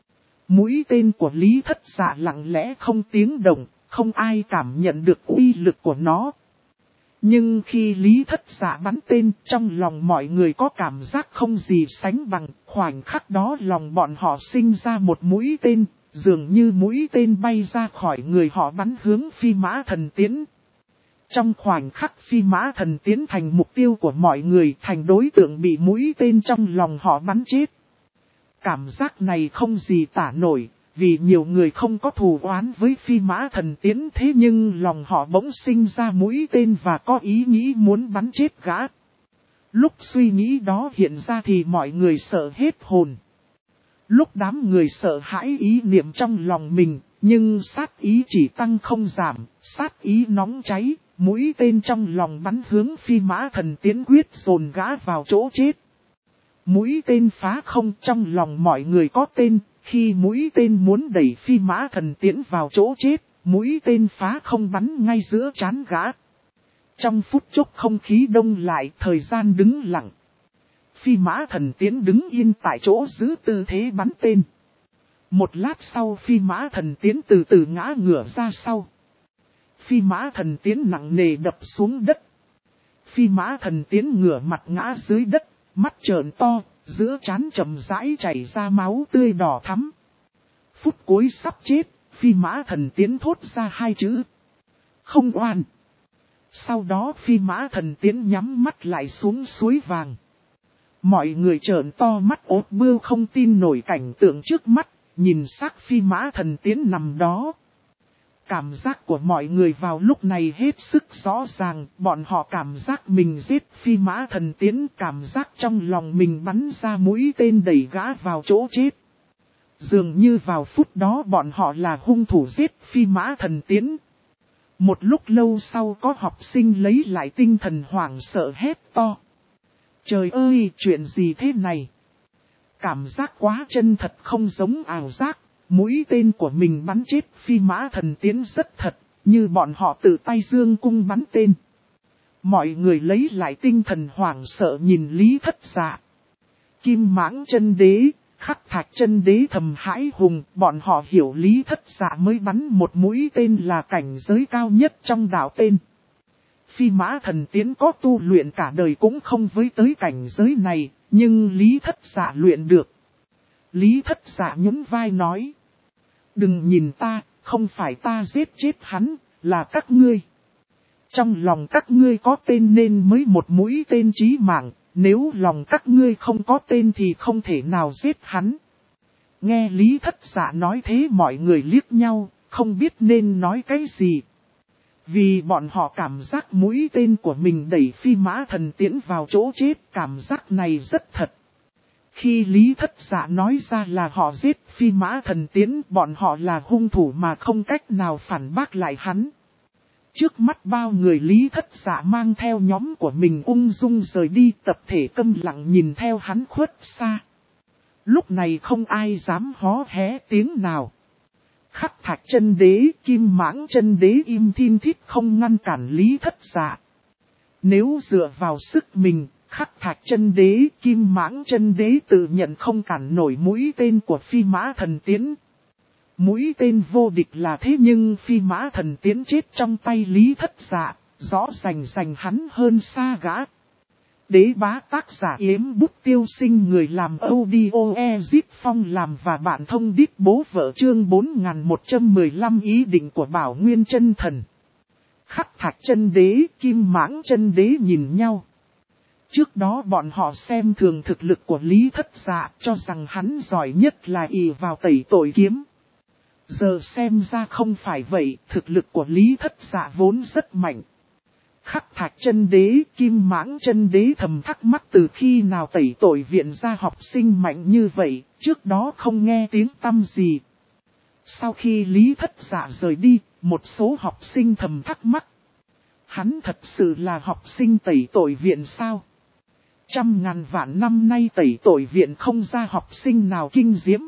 Mũi tên của Lý Thất Dạ lặng lẽ không tiếng động, không ai cảm nhận được uy lực của nó. Nhưng khi Lý Thất Dạ bắn tên, trong lòng mọi người có cảm giác không gì sánh bằng, khoảnh khắc đó lòng bọn họ sinh ra một mũi tên, dường như mũi tên bay ra khỏi người họ bắn hướng phi mã thần tiến. Trong khoảnh khắc phi mã thần tiến thành mục tiêu của mọi người, thành đối tượng bị mũi tên trong lòng họ bắn chết. Cảm giác này không gì tả nổi, vì nhiều người không có thù oán với phi mã thần tiến thế nhưng lòng họ bỗng sinh ra mũi tên và có ý nghĩ muốn bắn chết gã. Lúc suy nghĩ đó hiện ra thì mọi người sợ hết hồn. Lúc đám người sợ hãi ý niệm trong lòng mình, nhưng sát ý chỉ tăng không giảm, sát ý nóng cháy, mũi tên trong lòng bắn hướng phi mã thần tiến quyết dồn gã vào chỗ chết. Mũi tên phá không trong lòng mọi người có tên, khi mũi tên muốn đẩy phi mã thần tiến vào chỗ chết, mũi tên phá không bắn ngay giữa trán gã. Trong phút chốc không khí đông lại, thời gian đứng lặng. Phi mã thần tiến đứng yên tại chỗ giữ tư thế bắn tên. Một lát sau phi mã thần tiến từ từ ngã ngửa ra sau. Phi mã thần tiến nặng nề đập xuống đất. Phi mã thần tiến ngửa mặt ngã dưới đất, mắt trợn to, giữa trán chậm rãi chảy ra máu tươi đỏ thắm. Phút cuối sắp chết, phi mã thần tiến thốt ra hai chữ. Không oan. Sau đó phi mã thần tiến nhắm mắt lại xuống suối vàng. Mọi người trợn to mắt ốt bươu không tin nổi cảnh tượng trước mắt, nhìn xác phi mã thần tiến nằm đó. Cảm giác của mọi người vào lúc này hết sức rõ ràng, bọn họ cảm giác mình giết phi mã thần tiến, cảm giác trong lòng mình bắn ra mũi tên đẩy gã vào chỗ chết. Dường như vào phút đó bọn họ là hung thủ giết phi mã thần tiến. Một lúc lâu sau có học sinh lấy lại tinh thần hoảng sợ hét to. Trời ơi, chuyện gì thế này? Cảm giác quá chân thật không giống ảo giác, mũi tên của mình bắn chết Phi Mã Thần Tiễn rất thật, như bọn họ tự tay dương cung bắn tên. Mọi người lấy lại tinh thần hoảng sợ nhìn Lý Thất Dạ. Kim Mãng Chân Đế, Khắc Thạch Chân Đế thầm hãi hùng, bọn họ hiểu Lý Thất Dạ mới bắn một mũi tên là cảnh giới cao nhất trong đạo tên. Phi Mã Thần Tiễn có tu luyện cả đời cũng không với tới cảnh giới này, nhưng Lý Thất Dạ luyện được. Lý Thất Dạ nhún vai nói. Đừng nhìn ta, không phải ta giết chết hắn, là các ngươi. Trong lòng các ngươi có tên nên mới một mũi tên chí mạng, nếu lòng các ngươi không có tên thì không thể nào giết hắn. Nghe Lý Thất Dạ nói thế mọi người liếc nhau, không biết nên nói cái gì. Vì bọn họ cảm giác mũi tên của mình đẩy Phi Mã Thần Tiễn vào chỗ chết, cảm giác này rất thật. Khi Lý Thất Dạ nói ra là họ giết Phi Mã Thần Tiễn, bọn họ là hung thủ mà không cách nào phản bác lại hắn. Trước mắt bao người Lý Thất Dạ mang theo nhóm của mình ung dung rời đi, tập thể câm lặng nhìn theo hắn khuất xa. Lúc này không ai dám hó hé tiếng nào. Khắc Thạch Chân Đế, Kim Mãng Chân Đế im thin thít không ngăn cản Lý Thất Dạ. Nếu dựa vào sức mình, Khắc Thạch Chân Đế, Kim Mãng Chân Đế tự nhận không cản nổi mũi tên của Phi Mã Thần Tiễn. Mũi tên vô địch là thế nhưng Phi Mã Thần Tiễn chết trong tay Lý Thất Dạ, rõ rành hắn hơn xa gã. Đế Bá tác giả Yếm Bút Tiêu Sinh, người làm audio Ezip Phong làm và bạn thông điệp bố vợ, chương 4115 ý định của Bảo Nguyên Chân Thần. Khắc Thạch Chân Đế, Kim Mãng Chân Đế nhìn nhau. Trước đó bọn họ xem thường thực lực của Lý Thất Dạ, cho rằng hắn giỏi nhất là ỷ vào tẩy tội kiếm. Giờ xem ra không phải vậy, thực lực của Lý Thất Dạ vốn rất mạnh. Khắc Thạch Chân Đế, Kim Mãng Chân Đế thầm thắc mắc từ khi nào tẩy tội viện ra học sinh mạnh như vậy, trước đó không nghe tiếng tăm gì. Sau khi Lý Thất Dạ rời đi, một số học sinh thầm thắc mắc. Hắn thật sự là học sinh tẩy tội viện sao? Trăm ngàn vạn năm nay tẩy tội viện không ra học sinh nào kinh diễm.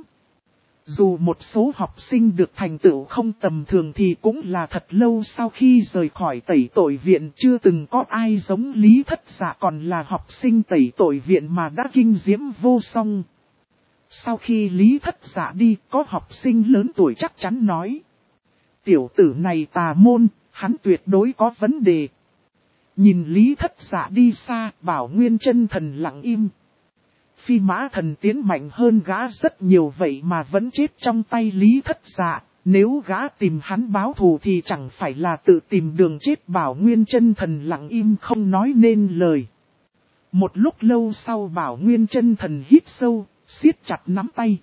Dù một số học sinh được thành tựu không tầm thường thì cũng là thật lâu sau khi rời khỏi tẩy tội viện, chưa từng có ai giống Lý Thất Dạ còn là học sinh tẩy tội viện mà đã kinh diễm vô song. Sau khi Lý Thất Dạ đi, có học sinh lớn tuổi chắc chắn nói. Tiểu tử này tà môn, hắn tuyệt đối có vấn đề. Nhìn Lý Thất Dạ đi xa, Bảo Nguyên Chân Thần lặng im. Phi Mã Thần Tiễn mạnh hơn gã rất nhiều vậy mà vẫn chết trong tay Lý Thất Dạ. Nếu gã tìm hắn báo thù thì chẳng phải là tự tìm đường chết. Bảo Nguyên Chân Thần lặng im không nói nên lời. Một lúc lâu sau Bảo Nguyên Chân Thần hít sâu, siết chặt nắm tay.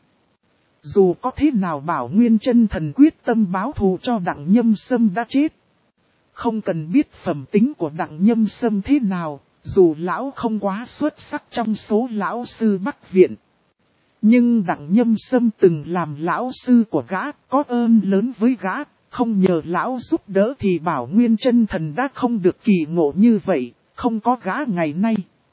Dù có thế nào Bảo Nguyên Chân Thần quyết tâm báo thù cho Đặng Nhâm Sâm đã chết. Không cần biết phẩm tính của Đặng Nhâm Sâm thế nào, dù lão không quá xuất sắc trong số lão sư Bắc Viện. Nhưng Đặng Nhâm Sâm từng làm lão sư của gã, có ơn lớn với gã, không nhờ lão giúp đỡ thì Bảo Nguyên Chân Thần đã không được kỳ ngộ như vậy, không có gã ngày nay.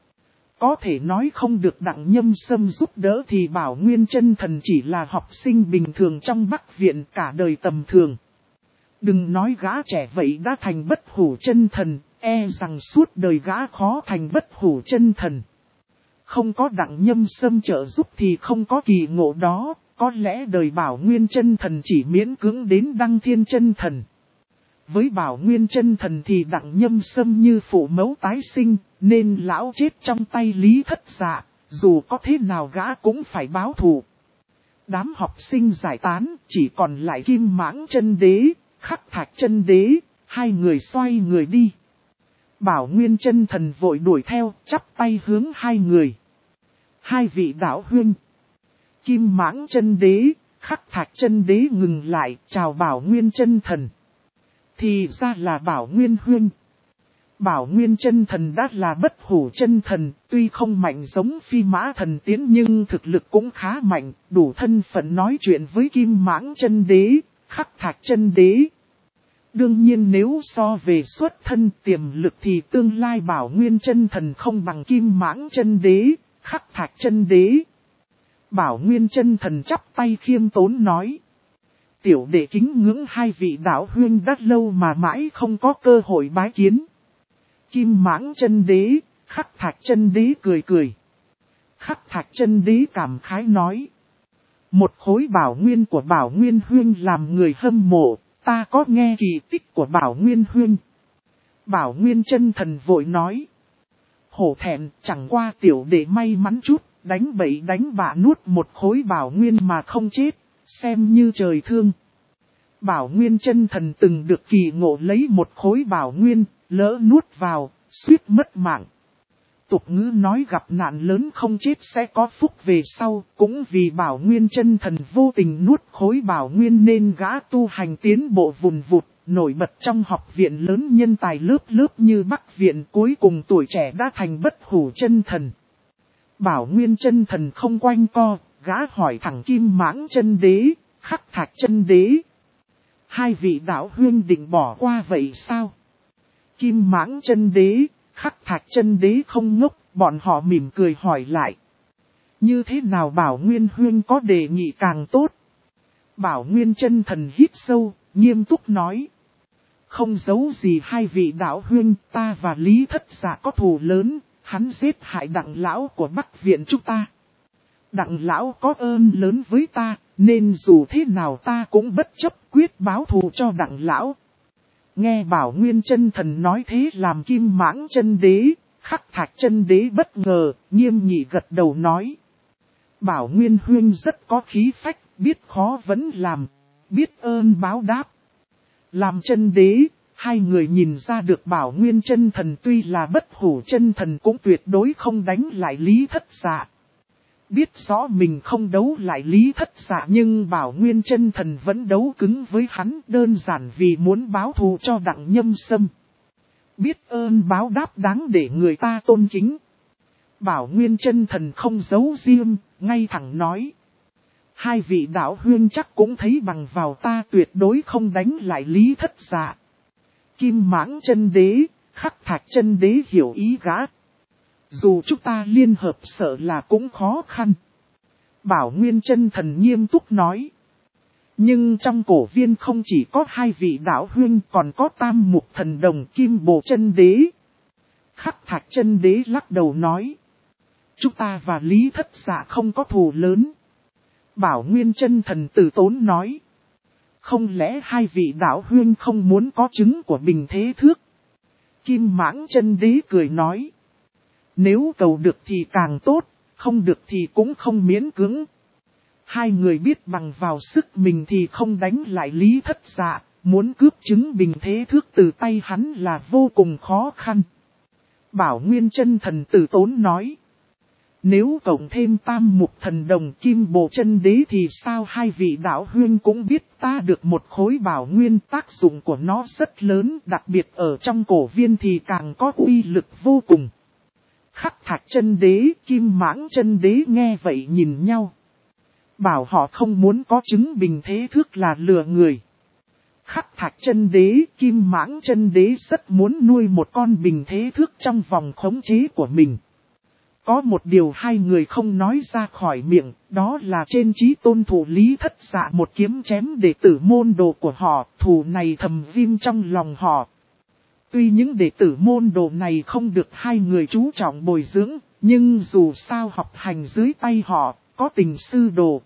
Có thể nói không được Đặng Nhâm Sâm giúp đỡ thì Bảo Nguyên Chân Thần chỉ là học sinh bình thường trong Bắc Viện, cả đời tầm thường. Đừng nói gã trẻ vậy đã thành Bất Hủ Chân Thần, e rằng suốt đời gã khó thành Bất Hủ Chân Thần. Không có Đặng Nhâm Sâm trợ giúp thì không có kỳ ngộ đó, có lẽ đời Bảo Nguyên Chân Thần chỉ miễn cưỡng đến Đăng Thiên Chân Thần. Với Bảo Nguyên Chân Thần thì Đặng Nhâm Sâm như phụ mẫu tái sinh, nên lão chết trong tay Lý Thất Dạ, dù có thế nào gã cũng phải báo thù. Đám học sinh giải tán, chỉ còn lại Kim Mãng Chân Đế, Khắc Thạch Chân Đế, hai người xoay người đi. Bảo Nguyên Chân Thần vội đuổi theo, chắp tay hướng hai người. Hai vị đạo huynh. Kim Mãng Chân Đế, Khắc Thạch Chân Đế ngừng lại, chào Bảo Nguyên Chân Thần. Thì ra là Bảo Nguyên huynh. Bảo Nguyên Chân Thần đã là Bất Hủ Chân Thần, tuy không mạnh giống Phi Mã Thần Tiễn nhưng thực lực cũng khá mạnh, đủ thân phận nói chuyện với Kim Mãng Chân Đế, Khắc Thạch Chân Đế. Đương nhiên nếu so về xuất thân tiềm lực thì tương lai Bảo Nguyên Chân Thần không bằng Kim Mãng Chân Đế, Khắc Thạch Chân Đế. Bảo Nguyên Chân Thần chắp tay khiêm tốn nói. Tiểu đệ kính ngưỡng hai vị đạo huynh đã lâu mà mãi không có cơ hội bái kiến. Kim Mãng Chân Đế, Khắc Thạch Chân Đế cười cười. Khắc Thạch Chân Đế cảm khái nói. Một khối bảo nguyên của Bảo Nguyên huynh làm người hâm mộ, ta có nghe kỳ tích của Bảo Nguyên huynh. Bảo Nguyên Chân Thần vội nói. Hổ thẹn, chẳng qua tiểu đệ may mắn chút, đánh bậy đánh bạ nuốt một khối bảo nguyên mà không chết, xem như trời thương. Bảo Nguyên Chân Thần từng được kỳ ngộ lấy một khối bảo nguyên, lỡ nuốt vào, suýt mất mạng. Tục ngữ nói gặp nạn lớn không chết sẽ có phúc về sau, cũng vì Bảo Nguyên Chân Thần vô tình nuốt khối bảo nguyên nên gã tu hành tiến bộ vùn vụt, nổi bật trong học viện lớn nhân tài lớp lớp như Bắc Viện, cuối cùng tuổi trẻ đã thành Bất Hủ Chân Thần. Bảo Nguyên Chân Thần không quanh co, gã hỏi thẳng Kim Mãng Chân Đế, Khắc Thạch Chân Đế. Hai vị đạo huynh định bỏ qua vậy sao? Kim Mãng Chân Đế, Khắc Thạch Chân Đế không ngốc, bọn họ mỉm cười hỏi lại. Như thế nào Bảo Nguyên huynh có đề nghị càng tốt? Bảo Nguyên Chân Thần hít sâu, nghiêm túc nói. Không giấu gì hai vị đạo huynh, ta và Lý Thất Dạ có thù lớn, hắn giết hại Đặng lão của Bắc Viện chúng ta. Đặng lão có ơn lớn với ta, nên dù thế nào ta cũng bất chấp quyết báo thù cho Đặng lão. Nghe Bảo Nguyên Chân Thần nói thế làm Kim Mãng Chân Đế, Khắc Thạch Chân Đế bất ngờ, nghiêm nghị gật đầu nói. Bảo Nguyên huynh rất có khí phách, biết khó vẫn làm, biết ơn báo đáp. Làm Chân Đế, hai người nhìn ra được Bảo Nguyên Chân Thần tuy là Bất Hủ Chân Thần cũng tuyệt đối không đánh lại Lý Thất Dạ. Biết rõ mình không đấu lại Lý Thất Dạ nhưng Bảo Nguyên Chân Thần vẫn đấu cứng với hắn, đơn giản vì muốn báo thù cho Đặng Nhâm Sâm. Biết ơn báo đáp đáng để người ta tôn kính. Bảo Nguyên Chân Thần không giấu riêng, ngay thẳng nói. Hai vị đạo huynh chắc cũng thấy bằng vào ta tuyệt đối không đánh lại Lý Thất Dạ. Kim Mãng Chân Đế, Khắc Thạch Chân Đế hiểu ý gã. Dù chúng ta liên hợp sợ là cũng khó khăn. Bảo Nguyên Chân Thần nghiêm túc nói. Nhưng trong cổ viên không chỉ có hai vị đạo huynh còn có Tam Mục Thần Đồng Kim Bồ Chân Đế. Khắc Thạch Chân Đế lắc đầu nói. Chúng ta và Lý Thất Dạ không có thù lớn. Bảo Nguyên Chân Thần từ tốn nói. Không lẽ hai vị đạo huynh không muốn có chứng của Bình Thế Thước? Kim Mãng Chân Đế cười nói. Nếu cầu được thì càng tốt, không được thì cũng không miễn cưỡng. Hai người biết bằng vào sức mình thì không đánh lại Lý Thất Dạ, muốn cướp chứng Bình Thế Thước từ tay hắn là vô cùng khó khăn. Bảo Nguyên Chân Thần từ tốn nói. Nếu cộng thêm Tam Mục Thần Đồng Kim Bồ Chân Đế thì sao hai vị đạo huynh cũng biết ta được một khối bảo nguyên, tác dụng của nó rất lớn, đặc biệt ở trong cổ viên thì càng có uy lực vô cùng. Khắc Thạch Chân Đế, Kim Mãng Chân Đế nghe vậy nhìn nhau. Bảo họ không muốn có chứng Bình Thế Thước là lừa người. Khắc Thạch Chân Đế, Kim Mãng Chân Đế rất muốn nuôi một con Bình Thế Thước trong vòng khống chế của mình. Có một điều hai người không nói ra khỏi miệng, đó là trên chí tôn thủ Lý Thất Dạ một kiếm chém đệ tử môn đồ của họ, thù này thầm ghim trong lòng họ. Tuy những đệ tử môn đồ này không được hai người chú trọng bồi dưỡng, nhưng dù sao học hành dưới tay họ, có tình sư đồ.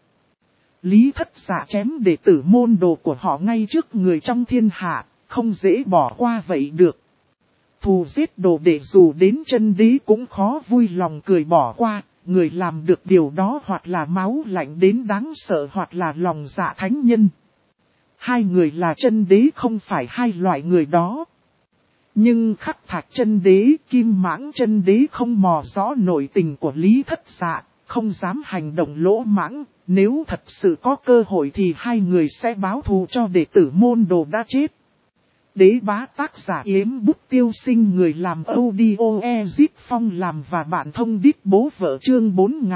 Lý Thất Dạ chém đệ tử môn đồ của họ ngay trước người trong thiên hạ, không dễ bỏ qua vậy được. Thù giết đồ đệ dù đến chân đế cũng khó vui lòng cười bỏ qua, người làm được điều đó hoặc là máu lạnh đến đáng sợ hoặc là lòng dạ thánh nhân. Hai người là chân đế không phải hai loại người đó. Nhưng Khắc Thạch Chân Đế, Kim Mãng Chân Đế không mò rõ nội tình của Lý Thất Dạ, không dám hành động lỗ mãng, nếu thật sự có cơ hội thì hai người sẽ báo thù cho đệ tử môn đồ đã chết. Đế bá tác giả Yếm Bút Tiêu Sinh, người làm audio Ezip Phong làm và bạn thông đít bố vợ chương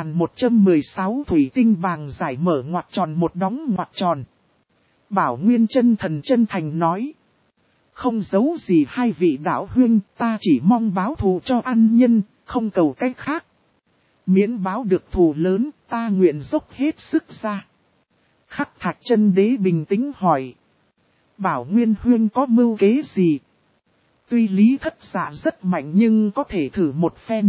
4116 thủy tinh bàng giải mở ngoặc tròn một đóng ngoặc tròn. Bảo Nguyên Chân Thần chân thành nói. Không giấu gì hai vị đạo huynh, ta chỉ mong báo thù cho ăn nhân, không cầu cách khác. Miễn báo được thù lớn, ta nguyện dốc hết sức ra. Khắc Thạch Chân Đế bình tĩnh hỏi. Bảo Nguyên huynh có mưu kế gì? Tuy Lý Thất Dạ rất mạnh nhưng có thể thử một phen.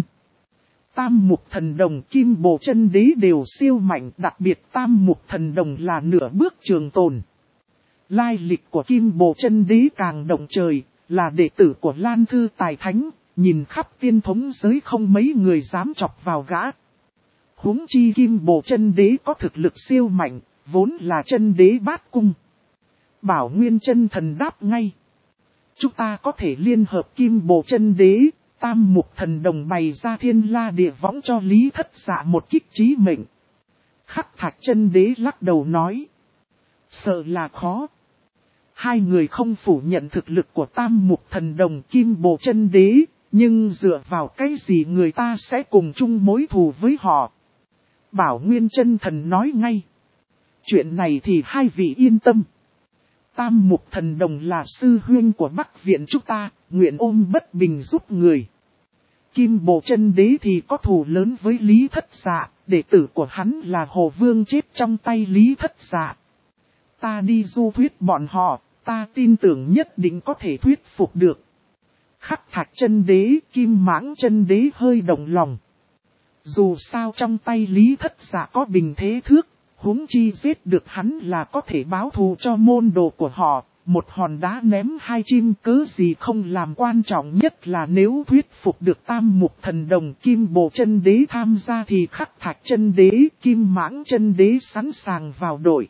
Tam Mục Thần Đồng, Kim Bồ Chân Đế đều siêu mạnh, đặc biệt Tam Mục Thần Đồng là nửa bước trường tồn. Lai lịch của Kim Bồ Chân Đế càng động trời, là đệ tử của Lan Thư Tài Thánh, nhìn khắp tiên thống giới không mấy người dám chọc vào gã. Huống chi Kim Bồ Chân Đế có thực lực siêu mạnh, vốn là chân đế bát cung. Bảo Nguyên Chân Thần đáp ngay. Chúng ta có thể liên hợp Kim Bồ Chân Đế, Tam Mục Thần Đồng bày ra thiên la địa võng cho Lý Thất Dạ một kích chí mệnh. Khắc Thạch Chân Đế lắc đầu nói. Sợ là khó. Hai người không phủ nhận thực lực của Tam Mục Thần Đồng Kim Bồ Chân Đế, nhưng dựa vào cái gì người ta sẽ cùng chung mối thù với họ. Bảo Nguyên Chân Thần nói ngay. Chuyện này thì hai vị yên tâm. Tam Mục Thần Đồng là sư huynh của Bắc Viện chúng ta, nguyện ôm bất bình giúp người. Kim Bồ Chân Đế thì có thù lớn với Lý Thất Dạ, đệ tử của hắn là Hồ Vương chết trong tay Lý Thất Dạ. Ta đi du thuyết bọn họ, ta tin tưởng nhất định có thể thuyết phục được. Khắc Thạch Chân Đế, Kim Mãng Chân Đế hơi động lòng. Dù sao trong tay Lý Thất Dạ có bình thế thước, huống chi giết được hắn là có thể báo thù cho môn đồ của họ. Một hòn đá ném hai chim, cớ gì không làm. Quan trọng nhất là nếu thuyết phục được Tam Mục Thần Đồng Kim Bồ Chân Đế tham gia thì Khắc Thạch Chân Đế, Kim Mãng Chân Đế sẵn sàng vào đội.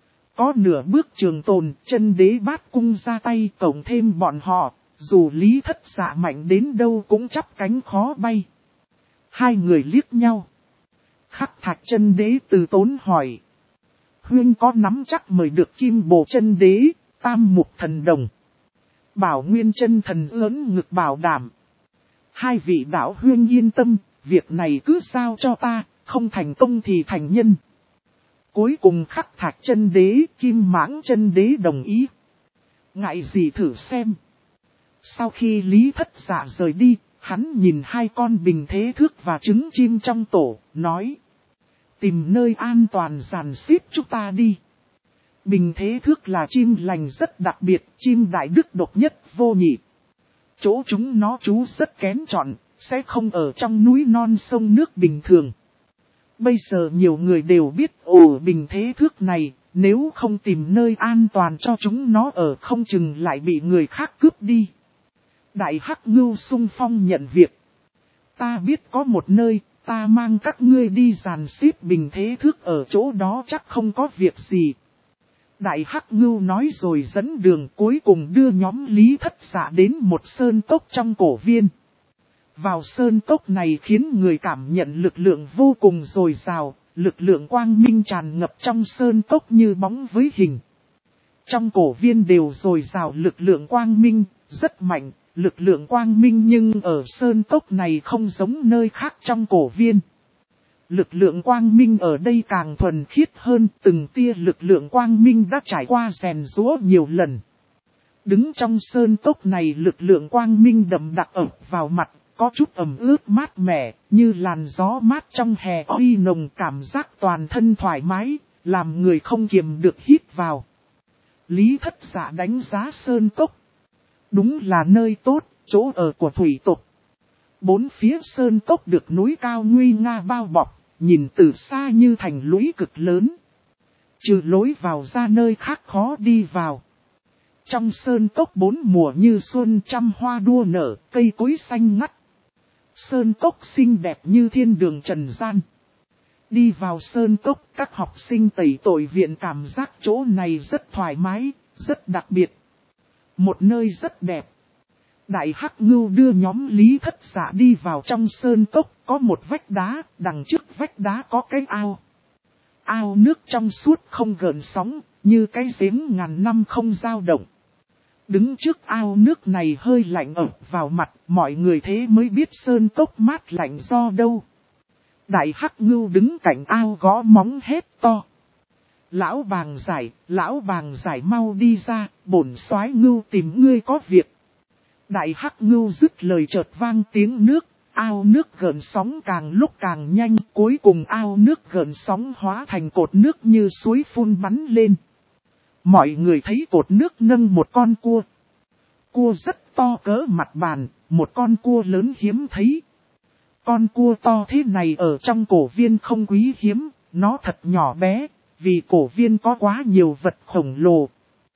Có nửa bước trường tồn, Chân Đế bát cung ra tay cộng thêm bọn họ, dù Lý Thất Dạ mạnh đến đâu cũng chắp cánh khó bay. Hai người liếc nhau. Khắc Thạch Chân Đế từ tốn hỏi. Huynh có nắm chắc mời được Kim Bồ Chân Đế, Tam Mục Thần Đồng? Bảo Nguyên Chân Thần ớn ngực bảo đảm. Hai vị đạo huynh yên tâm, việc này cứ giao cho ta, không thành công thì thành nhân. Cuối cùng Khắc Thạch Chân Đế, Kim Mãng Chân Đế đồng ý. Ngại gì thử xem. Sau khi Lý Thất Dạ rời đi, hắn nhìn hai con bình thế thước và trứng chim trong tổ, nói. Tìm nơi an toàn dàn xếp chúng ta đi. Bình thế thước là chim lành rất đặc biệt, chim đại đức độc nhất vô nhị. Chỗ chúng nó trú rất kén chọn, sẽ không ở trong núi non sông nước bình thường. Bây giờ nhiều người đều biết ổ bình thế thước này, nếu không tìm nơi an toàn cho chúng nó ở không chừng lại bị người khác cướp đi. Đại Hắc Ngưu xung phong nhận việc. Ta biết có một nơi, ta mang các ngươi đi dàn xếp bình thế thước ở chỗ đó chắc không có việc gì. Đại Hắc Ngưu nói rồi dẫn đường cuối cùng đưa nhóm Lý Thất Dạ đến một sơn cốc trong cổ viên. Vào sơn cốc này khiến người cảm nhận lực lượng vô cùng dồi dào, lực lượng quang minh tràn ngập trong sơn cốc như bóng với hình. Trong cổ viên đều dồi dào lực lượng quang minh, rất mạnh, lực lượng quang minh nhưng ở sơn cốc này không giống nơi khác trong cổ viên. Lực lượng quang minh ở đây càng thuần khiết hơn, từng tia lực lượng quang minh đã trải qua rèn giũa nhiều lần. Đứng trong sơn cốc này lực lượng quang minh đậm đặc ập vào mặt, có chút ẩm ướt mát mẻ, như làn gió mát trong hè uy nồng cảm giác toàn thân thoải mái, làm người không kiềm được hít vào. Lý Thất Dạ đánh giá sơn cốc. Đúng là nơi tốt, chỗ ở của thủy tộc. Bốn phía sơn cốc được núi cao nguy nga bao bọc, nhìn từ xa như thành lũy cực lớn. Trừ lối vào ra nơi khác khó đi vào. Trong sơn cốc bốn mùa như xuân trăm hoa đua nở, cây cối xanh ngắt. Sơn cốc xinh đẹp như thiên đường trần gian. Đi vào sơn cốc, các học sinh tẩy tội viện cảm giác chỗ này rất thoải mái, rất đặc biệt. Một nơi rất đẹp. Đại Hắc Ngưu đưa nhóm Lý Thất Dạ đi vào trong sơn cốc, có một vách đá, đằng trước vách đá có cái ao. Ao nước trong suốt không gợn sóng, như cái giếng ngàn năm không dao động. Đứng trước ao nước này hơi lạnh ập vào mặt, mọi người thế mới biết sơn cốc mát lạnh do đâu. Đại Hắc Ngưu đứng cạnh ao gõ móng hét to. Lão bàng giải mau đi ra, bổn soái ngưu tìm ngươi có việc. Đại hắc ngưu dứt lời chợt vang tiếng nước, ao nước gợn sóng càng lúc càng nhanh, cuối cùng ao nước gợn sóng hóa thành cột nước như suối phun bắn lên. Mọi người thấy cột nước nâng một con cua. Cua rất to cỡ mặt bàn, một con cua lớn hiếm thấy. Con cua to thế này ở trong cổ viên không quý hiếm, nó thật nhỏ bé, vì cổ viên có quá nhiều vật khổng lồ.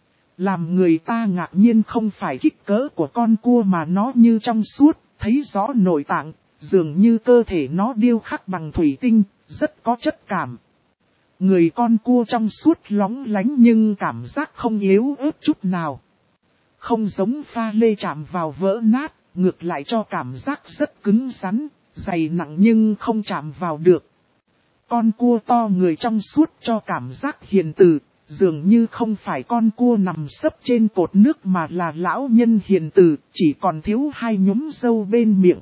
Làm người ta ngạc nhiên không phải kích cỡ của con cua mà nó như trong suốt, thấy rõ nội tạng, dường như cơ thể nó điêu khắc bằng thủy tinh, rất có chất cảm. Người con cua trong suốt lóng lánh nhưng cảm giác không yếu ớt chút nào. Không giống pha lê chạm vào vỡ nát, ngược lại cho cảm giác rất cứng rắn, dày nặng nhưng không chạm vào được. Con cua to người trong suốt cho cảm giác hiền từ, dường như không phải con cua nằm sấp trên cột nước mà là lão nhân hiền từ, chỉ còn thiếu hai nhúm râu bên miệng.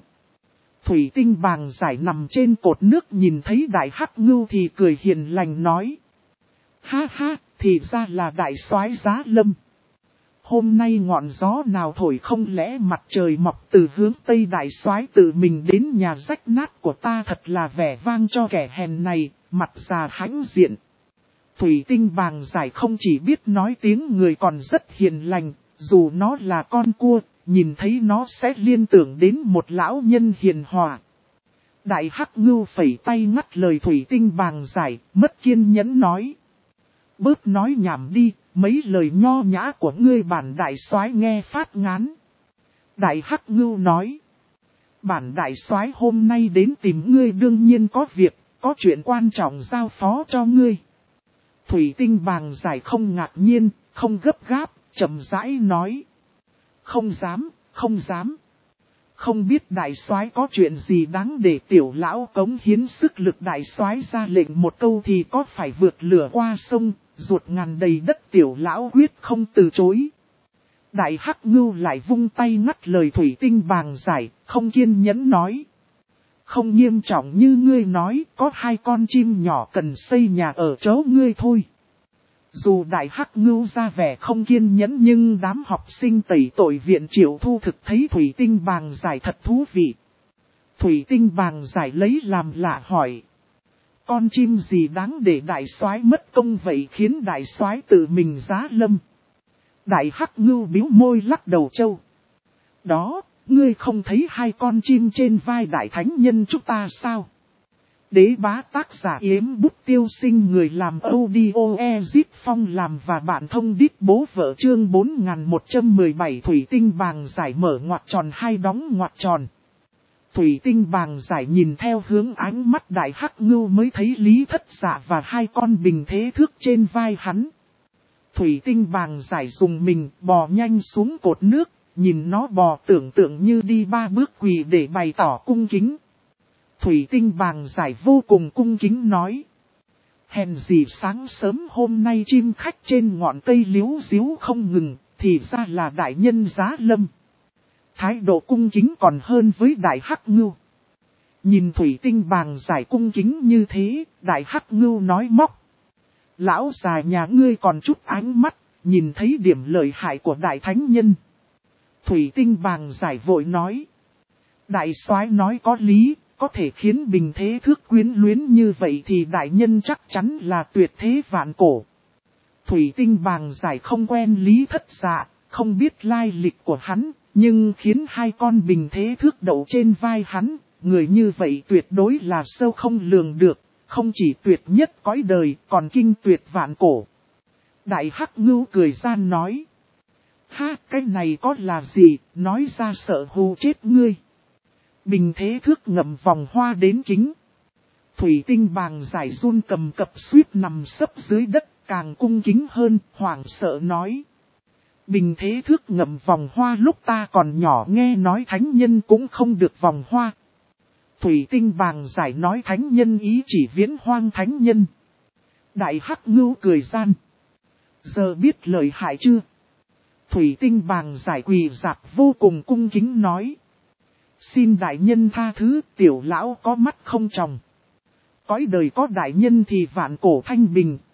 Thủy tinh bàng giải nằm trên cột nước nhìn thấy đại hắc ngưu thì cười hiền lành nói. Ha ha, thì ra là đại soái Giá Lâm. Hôm nay ngọn gió nào thổi không lẽ mặt trời mọc từ hướng Tây đại soái tự mình đến nhà rách nát của ta thật là vẻ vang cho kẻ hèn này, mặt già hãnh diện. Thủy tinh bàng giải không chỉ biết nói tiếng người còn rất hiền lành, dù nó là con cua, nhìn thấy nó sẽ liên tưởng đến một lão nhân hiền hòa. Đại hắc ngưu phẩy tay ngắt lời thủy tinh bàng giải, mất kiên nhẫn nói. Bớt nói nhảm đi, mấy lời nho nhã của ngươi bản đại soái nghe phát ngán. Đại hắc ngưu nói. Bản đại soái hôm nay đến tìm ngươi đương nhiên có việc, có chuyện quan trọng giao phó cho ngươi. Thủy tinh bàng giải không ngạc nhiên, không gấp gáp, chậm rãi nói. Không dám, không dám. Không biết đại soái có chuyện gì đáng để tiểu lão cống hiến sức lực đại soái ra lệnh một câu thì có phải vượt lửa qua sông, ruột ngàn đầy đất tiểu lão quyết không từ chối. Đại hắc ngưu lại vung tay ngắt lời thủy tinh bàng giải, không kiên nhẫn nói. Không nghiêm trọng như ngươi nói, có hai con chim nhỏ cần xây nhà ở chỗ ngươi thôi. Dù đại hắc ngưu ra vẻ không kiên nhẫn nhưng đám học sinh tẩy tội viện Triệu Thu thực thấy thủy tinh bàng giải thật thú vị. Thủy tinh bàng giải lấy làm lạ hỏi. Con chim gì đáng để đại soái mất công vậy khiến đại soái tự mình Giá Lâm. Đại hắc ngưu bĩu môi lắc đầu châu. Đó, ngươi không thấy hai con chim trên vai đại thánh nhân chúng ta sao? Đế bá tác giả Yếm Bút Tiêu Sinh người làm audio Ezip Phong làm và bạn thông đít bố vợ chương 4117 thủy tinh bàng giải mở ngoặc tròn hai đóng ngoặc tròn. Thủy tinh bàng giải nhìn theo hướng ánh mắt đại hắc ngưu mới thấy Lý Thất Dạ và hai con bình thế thước trên vai hắn. Thủy tinh bàng giải dùng mình bò nhanh xuống cột nước, nhìn nó bò tưởng tượng như đi 3 bước quỳ để bày tỏ cung kính. Thủy tinh bàng giải vô cùng cung kính nói. Hèn gì sáng sớm hôm nay chim khách trên ngọn cây liếu díu không ngừng, thì ra là đại nhân Giá Lâm. Thái độ cung kính còn hơn với đại hắc ngưu. Nhìn thủy tinh bàng giải cung kính như thế, đại hắc ngưu nói móc. Lão già nhà ngươi còn chút ánh mắt, nhìn thấy điểm lợi hại của đại thánh nhân. Thủy tinh bàng giải vội nói. Đại soái nói có lý, có thể khiến bình thế thước quyến luyến như vậy thì đại nhân chắc chắn là tuyệt thế vạn cổ. Thủy tinh bàng giải không quen Lý Thất Dạ, không biết lai lịch của hắn, nhưng khiến hai con bình thế thước đậu trên vai hắn, người như vậy tuyệt đối là sâu không lường được, không chỉ tuyệt nhất cõi đời, còn kinh tuyệt vạn cổ. Đại hắc ngưu cười gian nói. Ha, cái này có là gì, nói ra sợ hù chết ngươi. Bình thế thước ngậm vòng hoa đến kính. Thủy tinh bàng giải run cầm cập suýt nằm sấp dưới đất, càng cung kính hơn, hoảng sợ nói. Bình thế thước ngậm vòng hoa lúc ta còn nhỏ nghe nói thánh nhân cũng không được vòng hoa. Thủy tinh bàng giải nói thánh nhân ý chỉ Viễn Hoang thánh nhân. Đại hắc ngưu cười gian. Giờ biết lời hại chưa? Thủy tinh bàng giải quỳ dạp vô cùng cung kính nói. Xin đại nhân tha thứ, tiểu lão có mắt không tròng. Cõi đời có đại nhân thì vạn cổ thanh bình,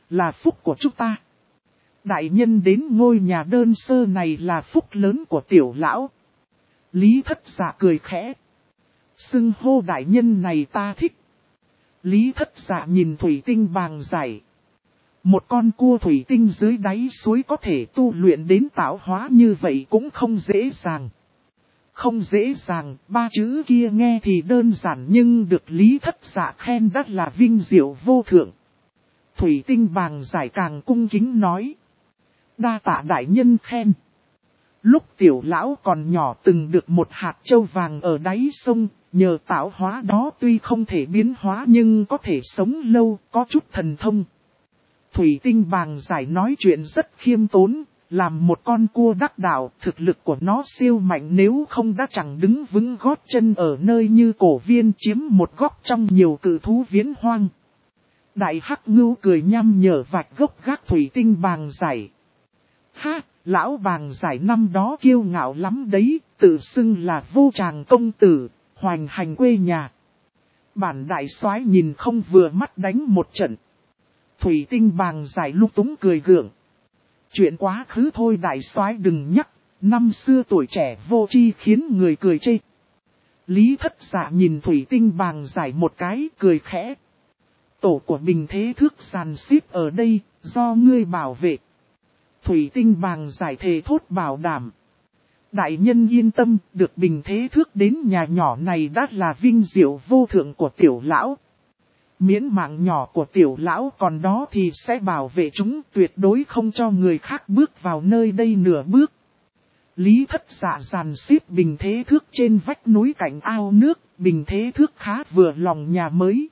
là phúc của chúng ta. Đại nhân đến ngôi nhà đơn sơ này là phúc lớn của tiểu lão. Lý Thất Dạ cười khẽ. Xưng hô đại nhân này ta thích. Lý Thất Dạ nhìn thủy tinh bàng giải. Một con cua thủy tinh dưới đáy suối có thể tu luyện đến tạo hóa như vậy cũng không dễ dàng. Không dễ dàng, ba chữ kia nghe thì đơn giản nhưng được Lý Thất Dạ khen đắt là vinh diệu vô thượng. Thủy tinh bàng giải càng cung kính nói. Đa tạ đại nhân khen. Lúc tiểu lão còn nhỏ từng được một hạt châu vàng ở đáy sông, nhờ tạo hóa đó tuy không thể biến hóa nhưng có thể sống lâu, có chút thần thông. Thủy tinh bàng giải nói chuyện rất khiêm tốn, làm một con cua đắc đạo, thực lực của nó siêu mạnh nếu không đã chẳng đứng vững gót chân ở nơi như cổ viên chiếm một góc trong nhiều cự thú viễn hoang. Đại Hắc Ngưu cười nhăm nhở vạch gốc gác thủy tinh bàng giải. Ha, lão bàng giải năm đó kiêu ngạo lắm đấy, tự xưng là vô tràng công tử, hoành hành quê nhà. Bản đại soái nhìn không vừa mắt đánh một trận. Thủy tinh bàng giải lúc túng cười gượng. Chuyện quá khứ thôi đại soái đừng nhắc, năm xưa tuổi trẻ vô tri khiến người cười chê. Lý Thất Dạ nhìn thủy tinh bàng giải một cái cười khẽ. Tổ của Bình Thế Thước sàn xếp ở đây, do ngươi bảo vệ. Thủy tinh bàng giải thề thốt bảo đảm. Đại nhân yên tâm, được Bình Thế Thước đến nhà nhỏ này đã là vinh diệu vô thượng của tiểu lão. Miễn mạng nhỏ của tiểu lão còn đó thì sẽ bảo vệ chúng, tuyệt đối không cho người khác bước vào nơi đây nửa bước. Lý Thất Dạ dàn xếp Bình Thế Thước trên vách núi cạnh ao nước, Bình Thế Thước khá vừa lòng nhà mới.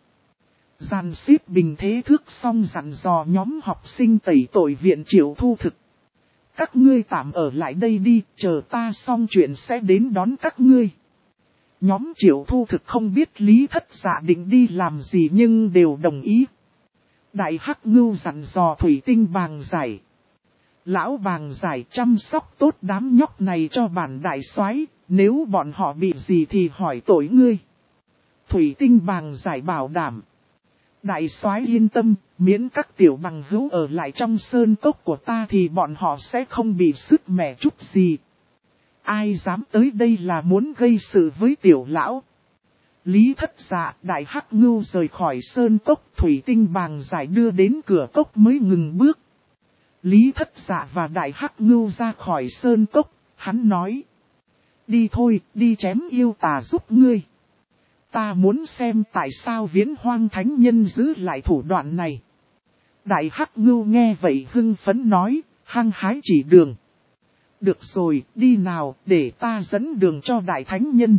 Dàn xếp Bình Thế Thước xong dặn dò nhóm học sinh tẩy tội viện Triệu Thu Thực. Các ngươi tạm ở lại đây đi, chờ ta xong chuyện sẽ đến đón các ngươi. Nhóm Triệu Thu Thực không biết Lý Thất Dạ định đi làm gì nhưng đều đồng ý. Đại Hắc Ngưu dặn dò thủy tinh bàng giải. Lão bàng giải chăm sóc tốt đám nhóc này cho bản đại soái, nếu bọn họ bị gì thì hỏi tội ngươi. Thủy tinh bàng giải bảo đảm. Đại soái yên tâm, miễn các tiểu bằng hữu ở lại trong sơn cốc của ta thì bọn họ sẽ không bị sứt mẻ chút gì. Ai dám tới đây là muốn gây sự với tiểu lão. Lý Thất Dạ, Đại Hắc Ngưu rời khỏi sơn cốc, thủy tinh bàng giải đưa đến cửa cốc mới ngừng bước. Lý Thất Dạ và Đại Hắc Ngưu ra khỏi sơn cốc, hắn nói. Đi thôi, đi chém yêu tà giúp ngươi. Ta muốn xem tại sao Viễn Hoang Thánh Nhân giữ lại thủ đoạn này. Đại Hắc Ngưu nghe vậy hưng phấn nói, hăng hái chỉ đường. Được rồi, đi nào, để ta dẫn đường cho Đại Thánh Nhân.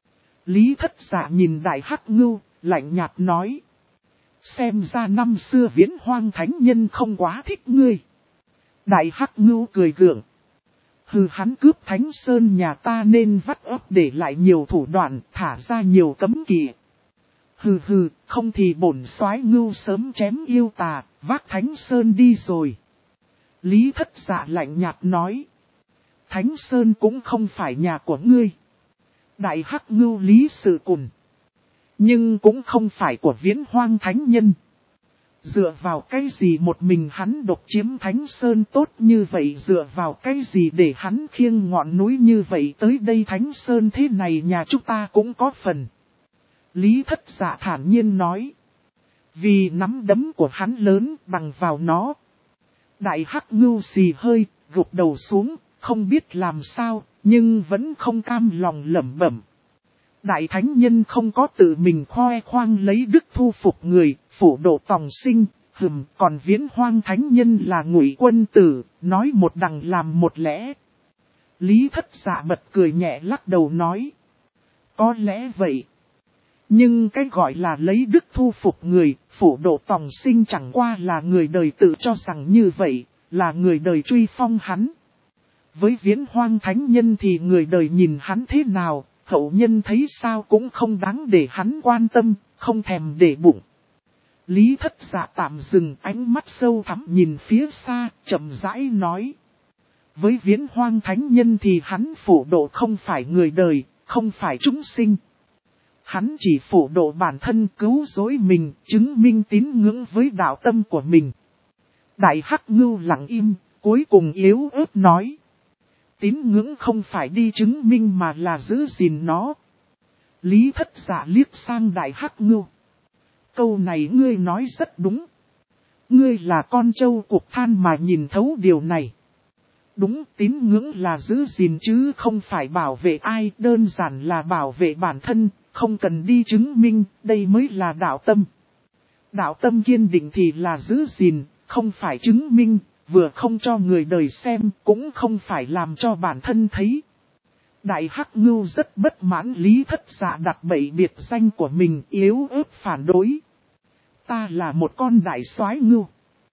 Lý Thất Dạ nhìn Đại Hắc Ngưu, lạnh nhạt nói. Xem ra năm xưa Viễn Hoang Thánh Nhân không quá thích ngươi. Đại Hắc Ngưu cười gượng. Hừ, hắn cướp Thánh Sơn nhà ta nên vắt ấp để lại nhiều thủ đoạn, thả ra nhiều cấm kỵ. Hừ, không thì bổn soái Ngưu sớm chém yêu tà, vác Thánh Sơn đi rồi. Lý Thất Dạ lạnh nhạt nói. Thánh Sơn cũng không phải nhà của ngươi. Đại Hắc Ngưu lý sự cùn. Nhưng cũng không phải của Viễn Hoang Thánh Nhân. Dựa vào cái gì một mình hắn độc chiếm Thánh Sơn tốt như vậy, dựa vào cái gì để hắn khiêng ngọn núi như vậy tới đây, Thánh Sơn thế này nhà chúng ta cũng có phần. Lý Thất Dạ thản nhiên nói. Vì nắm đấm của hắn lớn bằng vào nó. Đại Hắc Ngưu xì hơi, gục đầu xuống, không biết làm sao, nhưng vẫn không cam lòng lẩm bẩm. Đại Thánh Nhân không có tự mình khoe khoang lấy đức thu phục người, phủ độ tòng sinh, còn Viễn Hoang Thánh Nhân là Ngụy Quân Tử, nói một đằng làm một lẽ. Lý Thất Dạ bật cười nhẹ lắc đầu nói. Có lẽ vậy. Nhưng cái gọi là lấy đức thu phục người, phủ độ tòng sinh chẳng qua là người đời tự cho rằng như vậy, là người đời truy phong hắn. Với Viễn Hoang Thánh Nhân thì người đời nhìn hắn thế nào, hậu nhân thấy sao cũng không đáng để hắn quan tâm, không thèm để bụng. Lý Thất Dạ tạm dừng, ánh mắt sâu thẳm nhìn phía xa, chậm rãi nói. Với Viễn Hoang Thánh Nhân thì hắn phổ độ không phải người đời, không phải chúng sinh. Hắn chỉ phổ độ bản thân, cứu rỗi mình, chứng minh tín ngưỡng với đạo tâm của mình. Đại Hắc Ngưu lặng im, cuối cùng yếu ớt nói. Tín ngưỡng không phải đi chứng minh mà là giữ gìn nó. Lý Thất Dạ liếc sang Đại Hắc Ngưu. Câu này ngươi nói rất đúng. Ngươi là con trâu cuộc than mà nhìn thấu điều này. Đúng, tín ngưỡng là giữ gìn chứ không phải bảo vệ ai, đơn giản là bảo vệ bản thân, không cần đi chứng minh, đây mới là đạo tâm. Đạo tâm kiên định thì là giữ gìn, không phải chứng minh, vừa không cho người đời xem, cũng không phải làm cho bản thân thấy. Đại Hắc Ngưu rất bất mãn Lý Thất Dạ đặt bậy biệt danh của mình, yếu ớt phản đối. Ta là một con đại soái ngưu.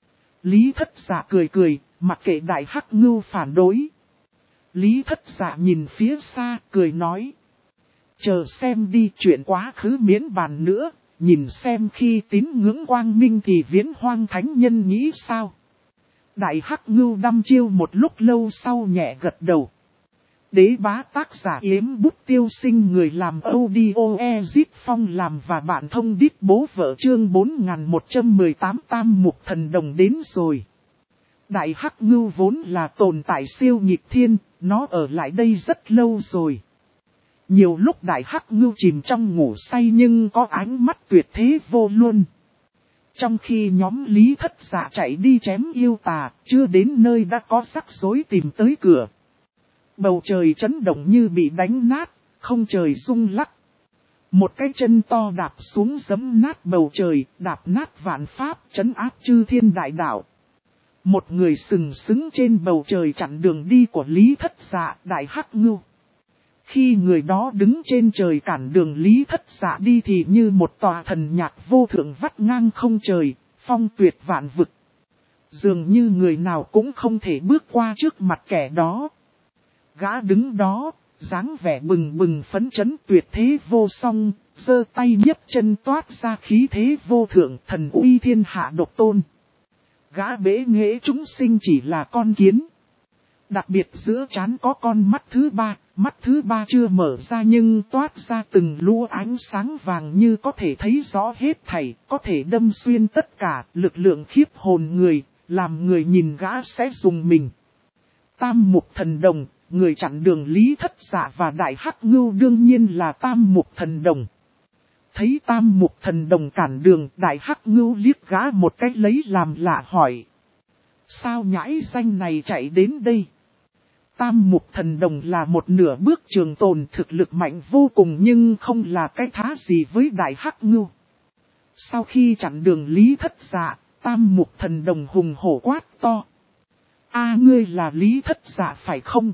Lý Thất Dạ cười cười, mặc kệ Đại Hắc Ngưu phản đối. Lý Thất Dạ nhìn phía xa, cười nói. Chờ xem đi, chuyện quá khứ miễn bàn nữa, nhìn xem khi tín ngưỡng quang minh thì Viễn Hoang thánh nhân nghĩ sao. Đại Hắc Ngưu đăm chiêu một lúc lâu sau nhẹ gật đầu. Đế bá tác giả Yếm Bút Tiêu Sinh, người làm audio Ezit Phong làm và bạn thông đít bố vợ, chương 4118 Tam Mục Thần Đồng đến rồi. Đại Hắc Ngưu vốn là tồn tại siêu nghịch thiên, nó ở lại đây rất lâu rồi. Nhiều lúc Đại Hắc Ngưu chìm trong ngủ say nhưng có ánh mắt tuyệt thế vô luân. Trong khi nhóm Lý Thất Dạ chạy đi chém yêu tà, chưa đến nơi đã có rắc rối tìm tới cửa. Bầu trời chấn động như bị đánh nát, không trời rung lắc. Một cái chân to đạp xuống giẫm nát bầu trời, đạp nát vạn pháp, trấn áp chư thiên đại đạo. Một người sừng sững trên bầu trời chặn đường đi của Lý Thất Dạ, Đại Hắc Ngưu. Khi người đó đứng trên trời cản đường Lý Thất Dạ đi thì như một tòa thần nhạc vô thượng vắt ngang không trời, phong tuyệt vạn vực. Dường như người nào cũng không thể bước qua trước mặt kẻ đó. Gã đứng đó, dáng vẻ bừng bừng phấn chấn tuyệt thế vô song, giơ tay nhấc chân toát ra khí thế vô thượng, thần uy thiên hạ độc tôn. Gã bế nghệ chúng sinh chỉ là con kiến. Đặc biệt giữa trán có con mắt thứ ba chưa mở ra nhưng toát ra từng lúa ánh sáng vàng như có thể thấy rõ hết thảy, có thể đâm xuyên tất cả, lực lượng khiếp hồn người, làm người nhìn gã sẽ rùng mình. Tam Mục Thần Đồng, người chặn đường Lý Thất Dạ và Đại Hắc Ngưu đương nhiên là Tam Mục Thần Đồng. Thấy Tam Mục Thần Đồng cản đường, Đại Hắc Ngưu liếc gã một cách lấy làm lạ hỏi. Sao nhãi danh này chạy đến đây? Tam Mục Thần Đồng là một nửa bước trường tồn, thực lực mạnh vô cùng nhưng không là cái thá gì với Đại Hắc Ngưu. Sau khi chặn đường Lý Thất Dạ, Tam Mục Thần Đồng hùng hổ quát to. Ngươi là Lý Thất Dạ phải không?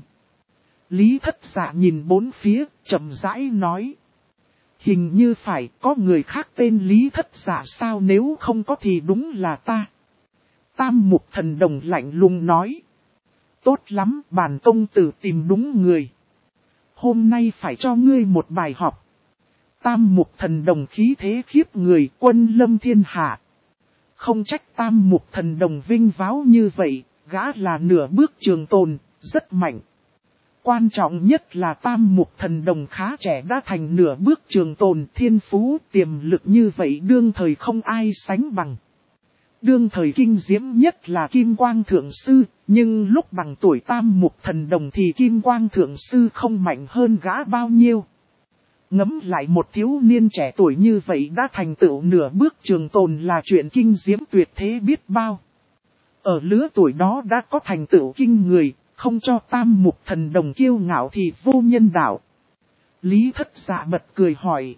Lý Thất Dạ nhìn bốn phía, chậm rãi nói. Hình như phải, có người khác tên Lý Thất Dạ sao, nếu không có thì đúng là ta. Tam Mục Thần Đồng lạnh lùng nói. Tốt lắm, bản công tử tìm đúng người. Hôm nay phải cho ngươi một bài học. Tam Mục Thần Đồng khí thế khiếp người, quân lâm thiên hạ. Không trách Tam Mục Thần Đồng vinh váo như vậy, gã là nửa bước trường tồn, rất mạnh. Quan trọng nhất là Tam Mục Thần Đồng khá trẻ đã thành nửa bước trường tồn, thiên phú tiềm lực như vậy đương thời không ai sánh bằng. Đương thời kinh diễm nhất là Kim Quang Thượng Sư, nhưng lúc bằng tuổi Tam Mục Thần Đồng thì Kim Quang Thượng Sư không mạnh hơn gã bao nhiêu. Ngẫm lại một thiếu niên trẻ tuổi như vậy đã thành tựu nửa bước trường tồn là chuyện kinh diễm tuyệt thế biết bao. Ở lứa tuổi đó đã có thành tựu kinh người, không cho Tam Mục Thần Đồng kiêu ngạo thì vô nhân đạo. Lý Thất Dạ bật cười hỏi.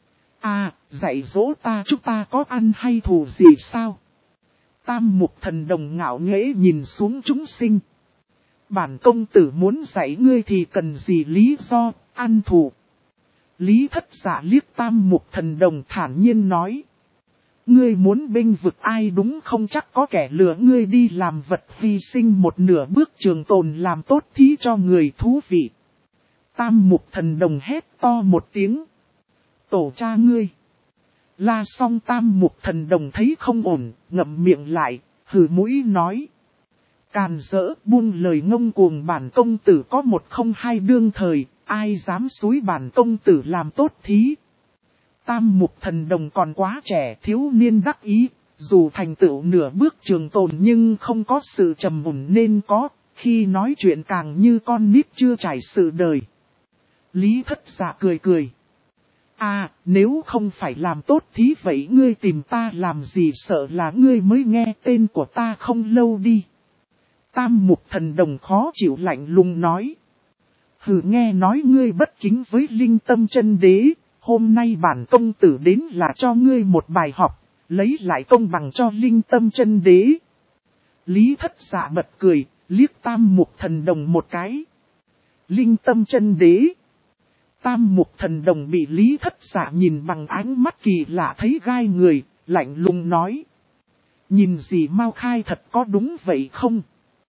Dạy dỗ chúng ta có ăn hay thù gì sao? Tam Mục Thần Đồng ngạo nghễ nhìn xuống chúng sinh. Bản công tử muốn dạy ngươi thì cần gì lý do, ăn thù. Lý Thất Dạ liếc Tam Mục Thần Đồng thản nhiên nói. Ngươi muốn bênh vực ai đúng không, chắc có kẻ lừa ngươi đi làm vật hy sinh một nửa bước trường tồn làm tốt thí cho người thú vị. Tam Mục Thần Đồng hét to một tiếng. Tổ cha ngươi. La xong Tam Mục Thần Đồng thấy không ổn, ngậm miệng lại, hừ mũi nói. Càn rỡ buông lời ngông cuồng, bản công tử có một không hai đương thời, ai dám xúi bản công tử làm tốt thí. Tam Mục Thần Đồng còn quá trẻ, thiếu niên đắc ý, dù thành tựu nửa bước trường tồn nhưng không có sự trầm mùn nên có, khi nói chuyện càng như con nít chưa trải sự đời. Lý Thất Dạ cười cười. À, nếu không phải làm tốt thí vậy ngươi tìm ta làm gì, sợ là ngươi mới nghe tên của ta không lâu đi. Tam Mục Thần Đồng khó chịu lạnh lùng nói. Hừ, nghe nói ngươi bất kính với Linh Tâm Chân Đế, hôm nay bản công tử đến là cho ngươi một bài học, lấy lại công bằng cho Linh Tâm Chân Đế. Lý Thất Dạ bật cười, liếc Tam Mục Thần Đồng một cái. Linh Tâm Chân Đế. Tam Mục Thần Đồng bị Lý Thất Dạ nhìn bằng ánh mắt kỳ lạ thấy gai người, lạnh lùng nói. Nhìn gì Mao Khai thật có đúng vậy không?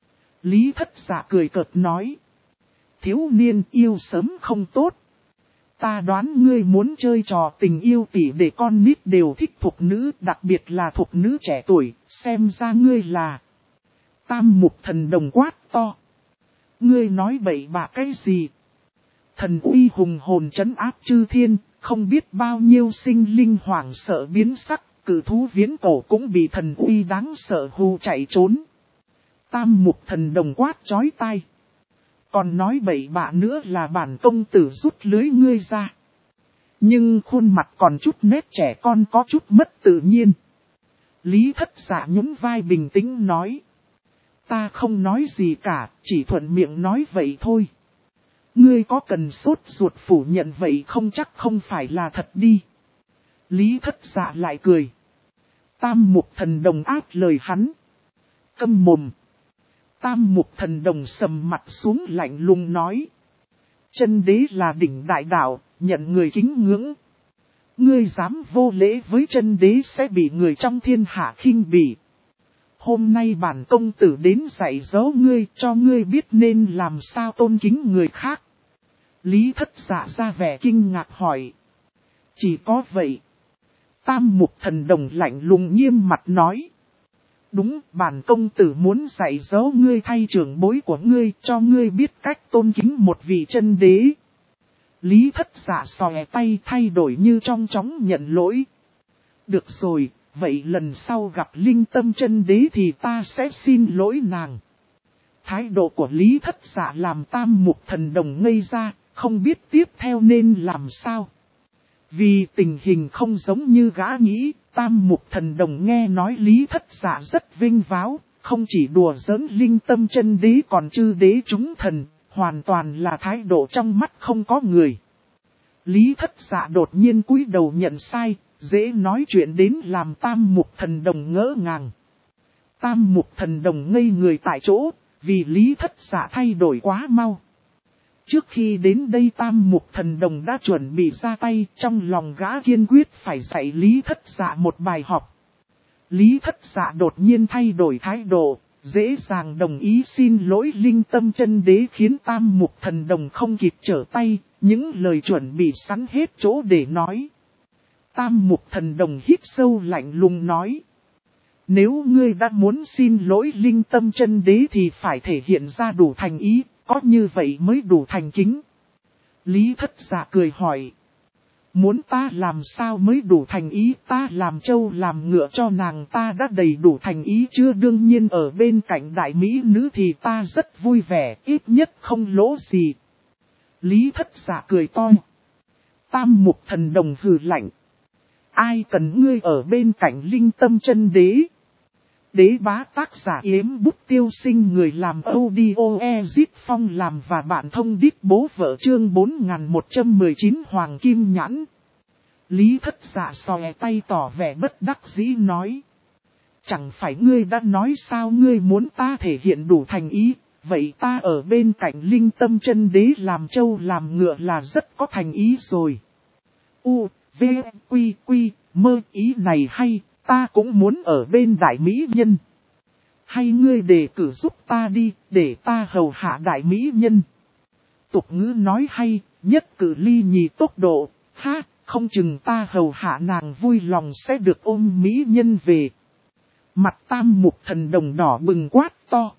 Lý Thất Dạ cười cợt nói. Thiếu niên yêu sớm không tốt. Ta đoán ngươi muốn chơi trò tình yêu tỉ để con nít đều thích thục nữ, đặc biệt là thục nữ trẻ tuổi, xem ra ngươi là. Tam Mục Thần Đồng quát to. Ngươi nói bậy bạ cái gì? Thần uy hùng hồn trấn áp chư thiên, không biết bao nhiêu sinh linh hoảng sợ biến sắc, cử thú viễn cổ cũng bị thần uy đáng sợ hù chạy trốn. Tam Mục Thần Đồng quát chói tai. Còn nói bậy bạ nữa là bản công tử rút lưới ngươi ra. Nhưng khuôn mặt còn chút nét trẻ con có chút mất tự nhiên. Lý Thất Dạ nhún vai bình tĩnh nói. Ta không nói gì cả, chỉ thuận miệng nói vậy thôi. Ngươi có cần sốt ruột phủ nhận vậy không, chắc không phải là thật đi. Lý Thất Dạ lại cười. Tam Mục Thần Đồng áp lời hắn. Câm mồm. Tam Mục Thần Đồng sầm mặt xuống lạnh lùng nói. Chân đế là đỉnh đại đạo, nhận người kính ngưỡng. Ngươi dám vô lễ với chân đế sẽ bị người trong thiên hạ khinh bỉ. Hôm nay bản công tử đến dạy dỗ ngươi, cho ngươi biết nên làm sao tôn kính người khác. Lý Thất Dạ ra vẻ kinh ngạc hỏi. Chỉ có vậy. Tam Mục Thần Đồng lạnh lùng nghiêm mặt nói. Đúng, bản công tử muốn dạy dỗ ngươi thay trưởng bối của ngươi, cho ngươi biết cách tôn kính một vị chân đế. Lý Thất Dạ xòe tay thay đổi như trong chóng nhận lỗi. Được rồi, vậy lần sau gặp Linh Tâm Chân Đế thì ta sẽ xin lỗi nàng. Thái độ của Lý Thất Dạ làm Tam Mục Thần Đồng ngây ra, không biết tiếp theo nên làm sao. Vì tình hình không giống như gã nghĩ, Tam Mục Thần Đồng nghe nói Lý Thất Dạ rất vinh váo, không chỉ đùa giỡn Linh Tâm Chân Đế còn chư đế chúng thần, hoàn toàn là thái độ trong mắt không có người. Lý Thất Dạ đột nhiên cúi đầu nhận sai, dễ nói chuyện đến làm Tam Mục Thần Đồng ngỡ ngàng. Tam Mục Thần Đồng ngây người tại chỗ, vì Lý Thất Dạ thay đổi quá mau. Trước khi đến đây Tam Mục Thần Đồng đã chuẩn bị ra tay, trong lòng gã kiên quyết phải dạy Lý Thất Dạ một bài học. Lý Thất Dạ đột nhiên thay đổi thái độ, dễ dàng đồng ý xin lỗi Linh Tâm Chân Đế khiến Tam Mục Thần Đồng không kịp trở tay, những lời chuẩn bị sẵn hết chỗ để nói. Tam Mục Thần Đồng hít sâu lạnh lùng nói. Nếu ngươi đã muốn xin lỗi Linh Tâm Chân Đế thì phải thể hiện ra đủ thành ý, có như vậy mới đủ thành kính. Lý Thất Dạ cười hỏi. Muốn ta làm sao mới đủ thành ý, ta làm trâu làm ngựa cho nàng ta đã đầy đủ thành ý chưa, đương nhiên ở bên cạnh đại mỹ nữ thì ta rất vui vẻ, ít nhất không lỗ gì. Lý Thất Dạ cười to. Tam Mục Thần Đồng hừ lạnh. Ai cần ngươi ở bên cạnh Linh Tâm Chân Đế? Đế bá tác giả Yếm Bút Tiêu Sinh, người làm audio Ezit Phong làm và bạn thông đít bố vợ, chương 4119 Hoàng Kim Nhãn. Lý Thất Dạ xòe tay tỏ vẻ bất đắc dĩ nói. Chẳng phải ngươi đã nói sao ngươi muốn ta thể hiện đủ thành ý, vậy ta ở bên cạnh Linh Tâm Chân Đế làm trâu làm ngựa là rất có thành ý rồi. U, V, Quy, Quy, mơ, ý này hay. Ta cũng muốn ở bên đại mỹ nhân. Hay ngươi đề cử giúp ta đi, để ta hầu hạ đại mỹ nhân. Tục ngữ nói hay, nhất cử ly nhì tốc độ, ha, không chừng ta hầu hạ nàng vui lòng sẽ được ôm mỹ nhân về. Mặt Tam Mục Thần Đồng đỏ bừng quát to.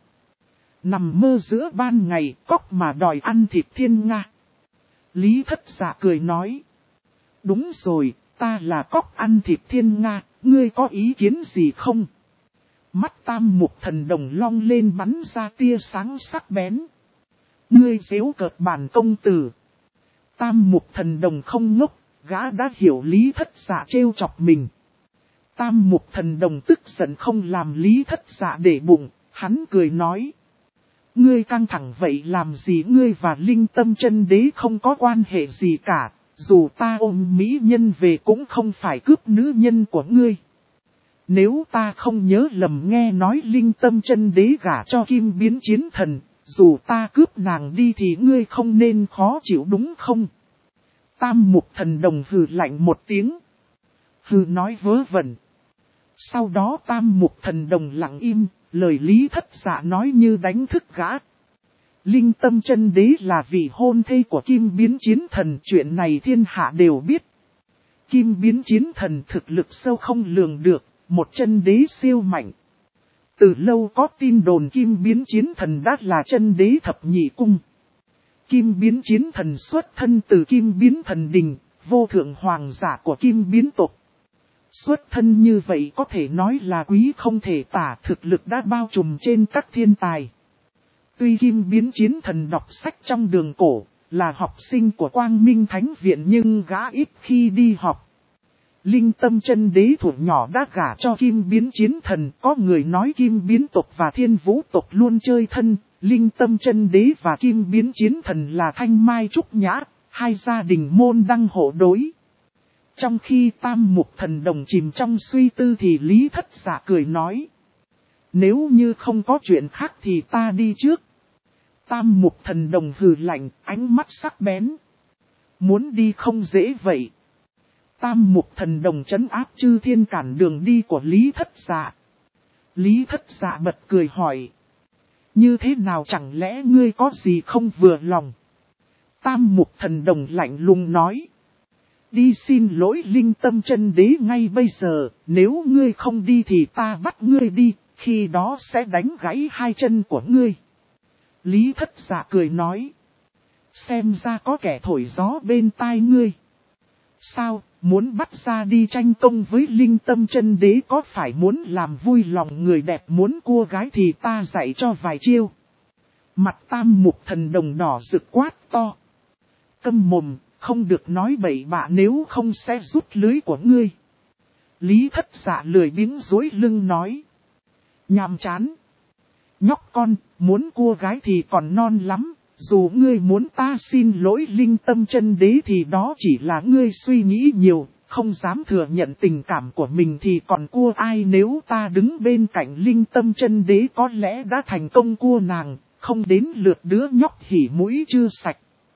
Nằm mơ giữa ban ngày, cóc mà đòi ăn thịt thiên nga. Lý Thất Dạ cười nói. Đúng rồi, ta là cóc ăn thịt thiên nga, ngươi có ý kiến gì không? Mắt Tam Mục Thần Đồng long lên bắn ra tia sáng sắc bén. Ngươi giễu cợt bản công tử. Tam Mục Thần Đồng không ngốc, gã đã hiểu Lý Thất Dạ trêu chọc mình. Tam Mục Thần Đồng tức giận không làm Lý Thất Dạ để bụng, hắn cười nói. Ngươi căng thẳng vậy làm gì, ngươi và Linh Tâm Chân Đế không có quan hệ gì cả, dù ta ôm mỹ nhân về cũng không phải cướp nữ nhân của ngươi. Nếu ta không nhớ lầm nghe nói Linh Tâm Chân Đế gả cho Kim Biến Chiến Thần, dù ta cướp nàng đi thì ngươi không nên khó chịu đúng không? Tam Mục Thần Đồng hừ lạnh một tiếng. Hừ nói vớ vẩn. Sau đó Tam Mục Thần Đồng lặng im, lời Lý Thất Dạ nói như đánh thức gã. Linh Tâm Chân Đế là vị hôn thê của Kim Biến Chiến Thần, chuyện này thiên hạ đều biết. Kim Biến Chiến Thần thực lực sâu không lường được, một chân đế siêu mạnh. Từ lâu có tin đồn Kim Biến Chiến Thần đã là chân đế thập nhị cung. Kim Biến Chiến Thần xuất thân từ Kim Biến Thần Đình, vô thượng hoàng giả của Kim Biến tộc. Xuất thân như vậy có thể nói là quý không thể tả, thực lực đã bao trùm trên các thiên tài. Tuy Kim Biến Chiến Thần đọc sách trong đường cổ, là học sinh của Quang Minh Thánh Viện nhưng gã ít khi đi học. Linh Tâm Chân Đế thuở nhỏ đã gả cho Kim Biến Chiến Thần, có người nói Kim Biến tộc và Thiên Vũ tộc luôn chơi thân, Linh Tâm Chân Đế và Kim Biến Chiến Thần là thanh mai trúc nhã, hai gia đình môn đăng hộ đối. Trong khi Tam Mục Thần Đồng chìm trong suy tư thì Lý Thất Dạ cười nói. Nếu như không có chuyện khác thì ta đi trước. Tam Mục Thần Đồng hừ lạnh, ánh mắt sắc bén. Muốn đi không dễ vậy. Tam Mục Thần Đồng trấn áp chư thiên cản đường đi của Lý Thất Dạ. Lý Thất Dạ bật cười hỏi. Như thế nào, chẳng lẽ ngươi có gì không vừa lòng? Tam Mục Thần Đồng lạnh lùng nói. Đi xin lỗi Linh Tâm Chân Đế ngay bây giờ, nếu ngươi không đi thì ta bắt ngươi đi, khi đó sẽ đánh gãy hai chân của ngươi. Lý Thất Dạ cười nói. Xem ra có kẻ thổi gió bên tai ngươi. Sao, muốn bắt ra đi tranh công với Linh Tâm Chân Đế có phải muốn làm vui lòng người đẹp muốn cua gái thì ta dạy cho vài chiêu. Mặt Tam Mục Thần Đồng đỏ rực quát to. Câm mồm, không được nói bậy bạ nếu không sẽ rút lưới của ngươi. Lý Thất Dạ lười biếng dối lưng nói. Nhàm chán. Nhóc con, muốn cua gái thì còn non lắm. Dù ngươi muốn ta xin lỗi Linh Tâm Chân Đế thì đó chỉ là ngươi suy nghĩ nhiều, không dám thừa nhận tình cảm của mình thì còn cua ai. Nếu ta đứng bên cạnh Linh Tâm Chân Đế có lẽ đã thành công cua nàng, không đến lượt đứa nhóc hỉ mũi chưa sạch.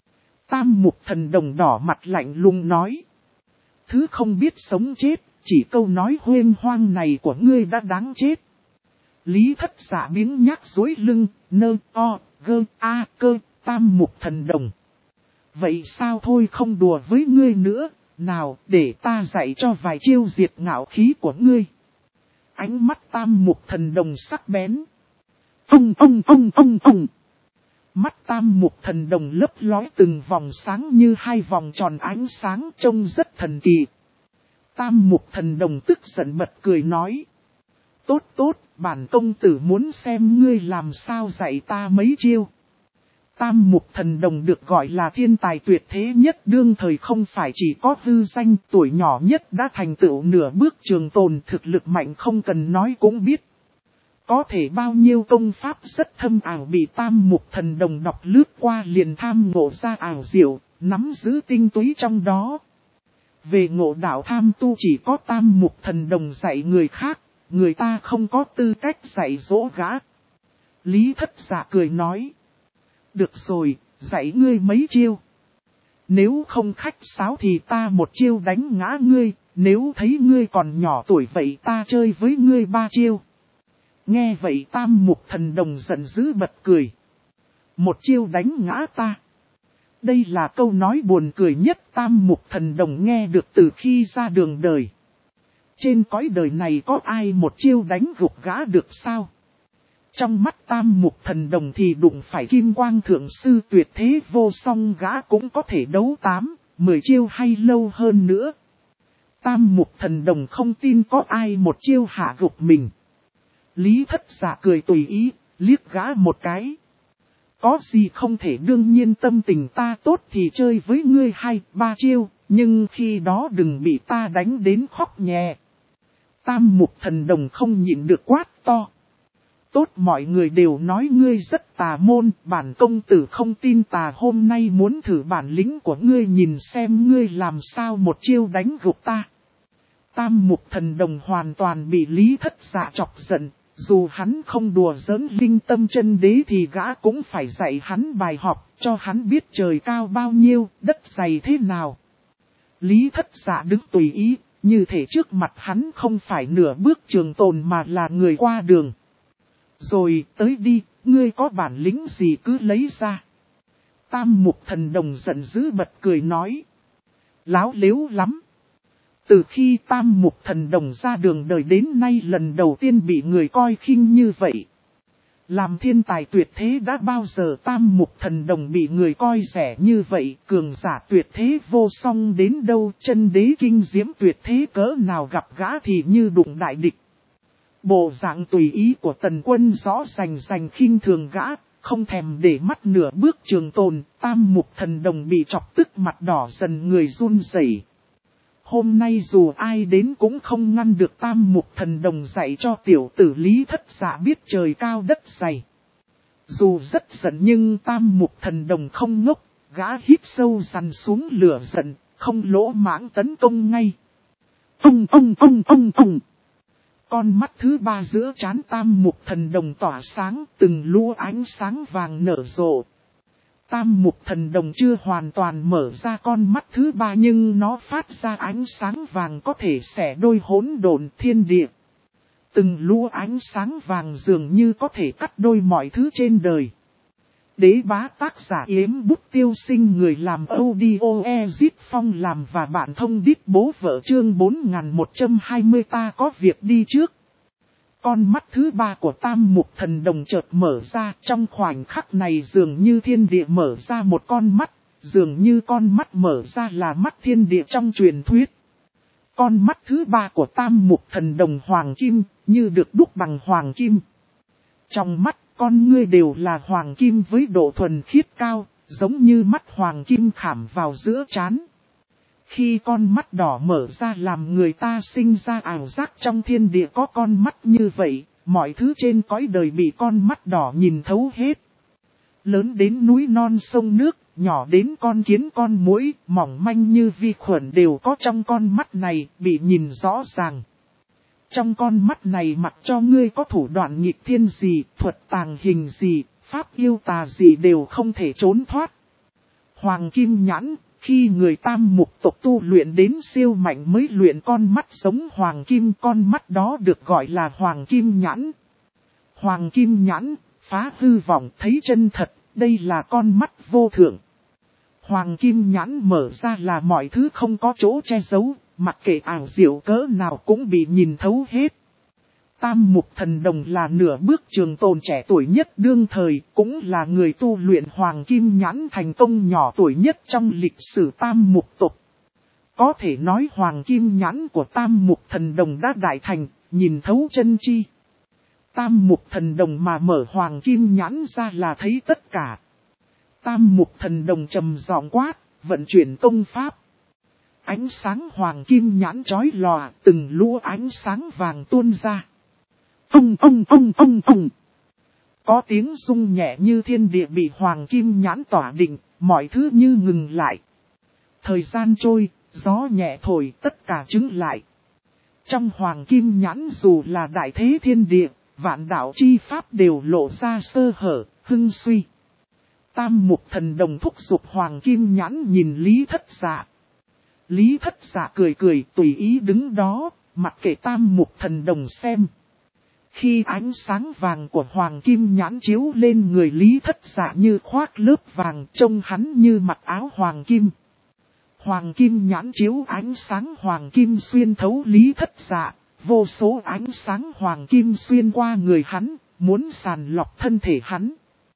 Tam Mục Thần Đồng đỏ mặt lạnh lùng nói. Thứ không biết sống chết, chỉ câu nói huênh hoang này của ngươi đã đáng chết. Lý Thất Dạ biếng nhác dối lưng, nơ, o, gơ, a, cơ. Tam Mục Thần Đồng. Vậy sao thôi không đùa với ngươi nữa, nào để ta dạy cho vài chiêu diệt ngạo khí của ngươi. Ánh mắt Tam Mục Thần Đồng sắc bén. Ông. Mắt Tam Mục Thần Đồng lấp lói từng vòng sáng như hai vòng tròn ánh sáng trông rất thần kỳ. Tam Mục Thần Đồng tức giận bật cười nói. Tốt, bản công tử muốn xem ngươi làm sao dạy ta mấy chiêu. Tam Mục Thần Đồng được gọi là thiên tài tuyệt thế nhất đương thời, không phải chỉ có hư danh, tuổi nhỏ nhất đã thành tựu nửa bước trường tồn, thực lực mạnh không cần nói cũng biết. Có thể bao nhiêu công pháp rất thâm ảo bị Tam Mục Thần Đồng đọc lướt qua liền tham ngộ ra ảo diệu, nắm giữ tinh túy trong đó. Về ngộ đạo tham tu chỉ có Tam Mục Thần Đồng dạy người khác, người ta không có tư cách dạy dỗ gã. Lý Thất Dạ cười nói. Được rồi, dạy ngươi mấy chiêu. Nếu không khách sáo thì ta một chiêu đánh ngã ngươi, nếu thấy ngươi còn nhỏ tuổi vậy ta chơi với ngươi ba chiêu. Nghe vậy Tam Mục Thần Đồng giận dữ bật cười. Một chiêu đánh ngã ta. Đây là câu nói buồn cười nhất Tam Mục Thần Đồng nghe được từ khi ra đường đời. Trên cõi đời này có ai một chiêu đánh gục gã được sao? Trong mắt Tam Mục Thần Đồng thì đụng phải Kim Quang Thượng Sư tuyệt thế vô song gã cũng có thể đấu 8, 10 chiêu hay lâu hơn nữa. Tam mục thần đồng không tin có ai một chiêu hạ gục mình. Lý Thất Dạ cười tùy ý, liếc gã một cái. Có gì không thể, đương nhiên tâm tình ta tốt thì chơi với ngươi 2-3 chiêu, nhưng khi đó đừng bị ta đánh đến khóc nhè. Tam mục thần đồng không nhịn được quát to. Tốt, mọi người đều nói ngươi rất tà môn, bản công tử không tin tà, hôm nay muốn thử bản lĩnh của ngươi, nhìn xem ngươi làm sao một chiêu đánh gục ta. Tam mục thần đồng hoàn toàn bị Lý Thất Dạ chọc giận, dù hắn không đùa giỡn linh tâm chân đế thì gã cũng phải dạy hắn bài học, cho hắn biết trời cao bao nhiêu, đất dày thế nào. Lý Thất Dạ đứng tùy ý, như thể trước mặt hắn không phải nửa bước trường tồn mà là người qua đường. Rồi, tới đi, ngươi có bản lĩnh gì cứ lấy ra. Tam mục thần đồng giận dữ bật cười nói. Láo lếu lắm. Từ khi tam mục thần đồng ra đường đời đến nay lần đầu tiên bị người coi khinh như vậy. Làm thiên tài tuyệt thế đã bao giờ tam mục thần đồng bị người coi rẻ như vậy, cường giả tuyệt thế vô song đến đâu, chân đế kinh diễm tuyệt thế cỡ nào gặp gã thì như đụng đại địch. Bộ dạng tùy ý của Tần Quân rõ rành khinh thường gã, không thèm để mắt nửa bước trường tồn, tam mục thần đồng bị chọc tức mặt đỏ dần người run rẩy. Hôm nay dù ai đến cũng không ngăn được tam mục thần đồng dạy cho tiểu tử Lý Thất Dạ biết trời cao đất dày. Dù rất giận nhưng tam mục thần đồng không ngốc, gã hít sâu dằn xuống lửa giận, không lỗ mãng tấn công ngay. Ông. Con mắt thứ ba giữa trán tam mục thần đồng tỏa sáng, từng lúa ánh sáng vàng nở rộ. Tam mục thần đồng chưa hoàn toàn mở ra con mắt thứ ba nhưng nó phát ra ánh sáng vàng có thể xẻ đôi hỗn độn thiên địa. Từng lúa ánh sáng vàng dường như có thể cắt đôi mọi thứ trên đời. Đế bá tác giả Yếm Bút Tiêu Sinh, người làm audio Ezit Phong làm và bạn thông đít bố vợ, chương 4120 ta có việc đi trước. Con mắt thứ ba của tam mục thần đồng chợt mở ra, trong khoảnh khắc này dường như thiên địa mở ra một con mắt, dường như con mắt mở ra là mắt thiên địa trong truyền thuyết. Con mắt thứ ba của tam mục thần đồng hoàng kim, như được đúc bằng hoàng kim. Trong mắt, con ngươi đều là hoàng kim với độ thuần khiết cao, giống như mắt hoàng kim khảm vào giữa trán. Khi con mắt đỏ mở ra làm người ta sinh ra ảo giác trong thiên địa có con mắt như vậy, mọi thứ trên cõi đời bị con mắt đỏ nhìn thấu hết. Lớn đến núi non sông nước, nhỏ đến con kiến con muỗi, mỏng manh như vi khuẩn đều có trong con mắt này, bị nhìn rõ ràng. Trong con mắt này mặc cho ngươi có thủ đoạn nghịch thiên gì, thuật tàng hình gì, pháp yêu tà gì đều không thể trốn thoát. Hoàng kim nhãn, khi người tam mục tộc tu luyện đến siêu mạnh mới luyện con mắt giống hoàng kim, con mắt đó được gọi là hoàng kim nhãn. Hoàng kim nhãn, phá hư vọng thấy chân thật, đây là con mắt vô thượng. Hoàng kim nhãn mở ra là mọi thứ không có chỗ che giấu, mặc kệ ảo diệu cỡ nào cũng bị nhìn thấu hết. Tam mục thần đồng là nửa bước trường tồn trẻ tuổi nhất đương thời, cũng là người tu luyện hoàng kim nhãn thành công nhỏ tuổi nhất trong lịch sử tam mục tộc. Có thể nói hoàng kim nhãn của tam mục thần đồng đã đại thành, nhìn thấu chân chi. Tam mục thần đồng mà mở hoàng kim nhãn ra là thấy tất cả. Tam mục thần đồng trầm giọng quát, vận chuyển công pháp. Ánh sáng hoàng kim nhãn chói lòa, từng lũ ánh sáng vàng tuôn ra. Ông. Có tiếng rung nhẹ như thiên địa bị hoàng kim nhãn tỏa định, mọi thứ như ngừng lại. Thời gian trôi, gió nhẹ thổi, tất cả chứng lại. Trong hoàng kim nhãn dù là đại thế thiên địa, vạn đạo chi pháp đều lộ ra sơ hở, hưng suy. Tam mục thần đồng thúc giục hoàng kim nhãn nhìn Lý Thất Dạ. Lý Thất Dạ cười tùy ý đứng đó, mặc kệ tam mục thần đồng xem. Khi ánh sáng vàng của hoàng kim nhãn chiếu lên người Lý Thất Dạ như khoác lớp vàng, trông hắn như mặc áo hoàng kim. Hoàng kim nhãn chiếu ánh sáng hoàng kim xuyên thấu Lý Thất Dạ, vô số ánh sáng hoàng kim xuyên qua người hắn, muốn sàn lọc thân thể hắn.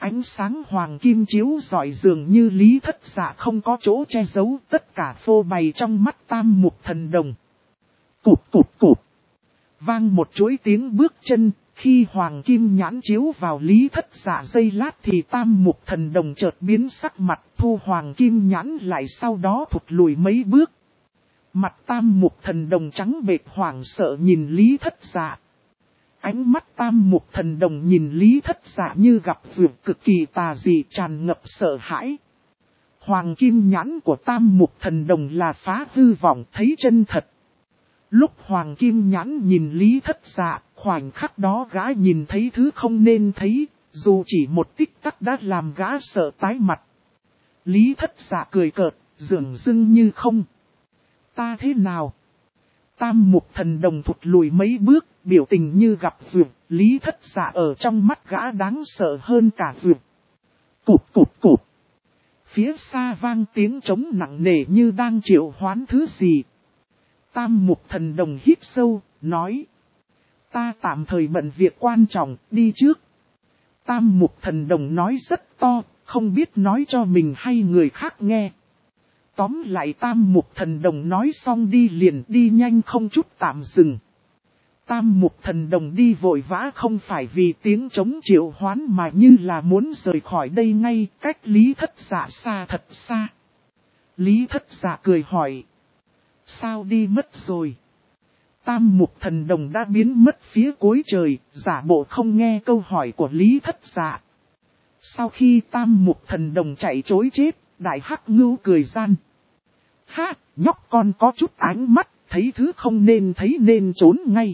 Ánh sáng hoàng kim chiếu rọi dường như Lý Thất Dạ không có chỗ che giấu, tất cả phô bày trong mắt Tam Mục Thần Đồng. Cụp cụp cụp. Vang một chuỗi tiếng bước chân, khi hoàng kim nhãn chiếu vào Lý Thất Dạ giây lát thì Tam Mục Thần Đồng chợt biến sắc mặt, thu hoàng kim nhãn lại, sau đó thụt lùi mấy bước. Mặt Tam Mục Thần Đồng trắng bệch hoảng sợ nhìn Lý Thất Dạ. Ánh mắt Tam Mục Thần Đồng nhìn Lý Thất Dạ như gặp việc cực kỳ tà dị, tràn ngập sợ hãi. Hoàng kim nhãn của Tam Mục Thần Đồng là phá hư vọng, thấy chân thật. Lúc hoàng kim nhãn nhìn Lý Thất Dạ, khoảnh khắc đó gã nhìn thấy thứ không nên thấy, dù chỉ một tích tắc đã làm gã sợ tái mặt. Lý Thất Dạ cười cợt, dường dưng như không. Ta thế nào? Tam Mục Thần Đồng thụt lùi mấy bước, biểu tình như gặp duyệt. Lý Thất Dạ ở trong mắt gã đáng sợ hơn cả duyệt. Cụp cụp cụp. Phía xa vang tiếng trống nặng nề như đang triệu hoán thứ gì. Tam Mục Thần Đồng hít sâu, nói. Ta tạm thời bận việc quan trọng, đi trước. Tam Mục Thần Đồng nói rất to, không biết nói cho mình hay người khác nghe. Tóm lại Tam Mục Thần Đồng nói xong đi liền, đi nhanh không chút tạm dừng. Tam Mục Thần Đồng đi vội vã không phải vì tiếng trống triệu hoán mà như là muốn rời khỏi đây ngay, cách Lý Thất Dạ xa thật xa. Lý Thất Dạ cười hỏi. Sao đi mất rồi? Tam Mục Thần Đồng đã biến mất phía cuối trời, giả bộ không nghe câu hỏi của Lý Thất Dạ. Sau khi Tam Mục Thần Đồng chạy trối chết, Đại Hắc Ngưu cười gian. Ha, nhóc con có chút ánh mắt, thấy thứ không nên thấy nên trốn ngay.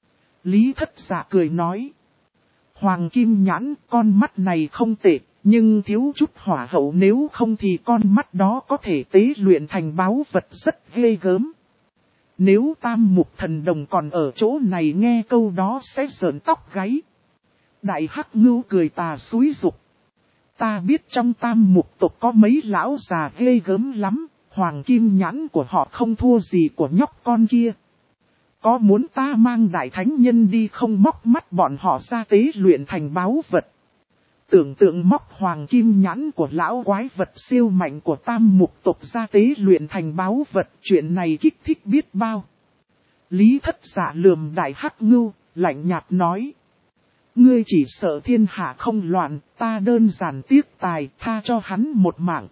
Lý Thất Dạ cười nói. Hoàng kim nhãn, con mắt này không tệ, nhưng thiếu chút hỏa hậu, nếu không thì con mắt đó có thể tế luyện thành báu vật rất ghê gớm. Nếu Tam Mục Thần Đồng còn ở chỗ này nghe câu đó sẽ sởn tóc gáy. Đại Hắc Ngưu cười tà xúi dục. Ta biết trong Tam Mục tộc có mấy lão già ghê gớm lắm, hoàng kim nhãn của họ không thua gì của nhóc con kia. Có muốn ta mang đại thánh nhân đi không, móc mắt bọn họ ra tế luyện thành báu vật? Tưởng tượng móc hoàng kim nhãn của lão quái vật siêu mạnh của Tam Mục tộc ra tế luyện thành báu vật, chuyện này kích thích biết bao. Lý Thất Dạ lườm Đại Hắc Ngưu, lạnh nhạt nói. Ngươi chỉ sợ thiên hạ không loạn, ta đơn giản tiếc tài, tha cho hắn một mạng.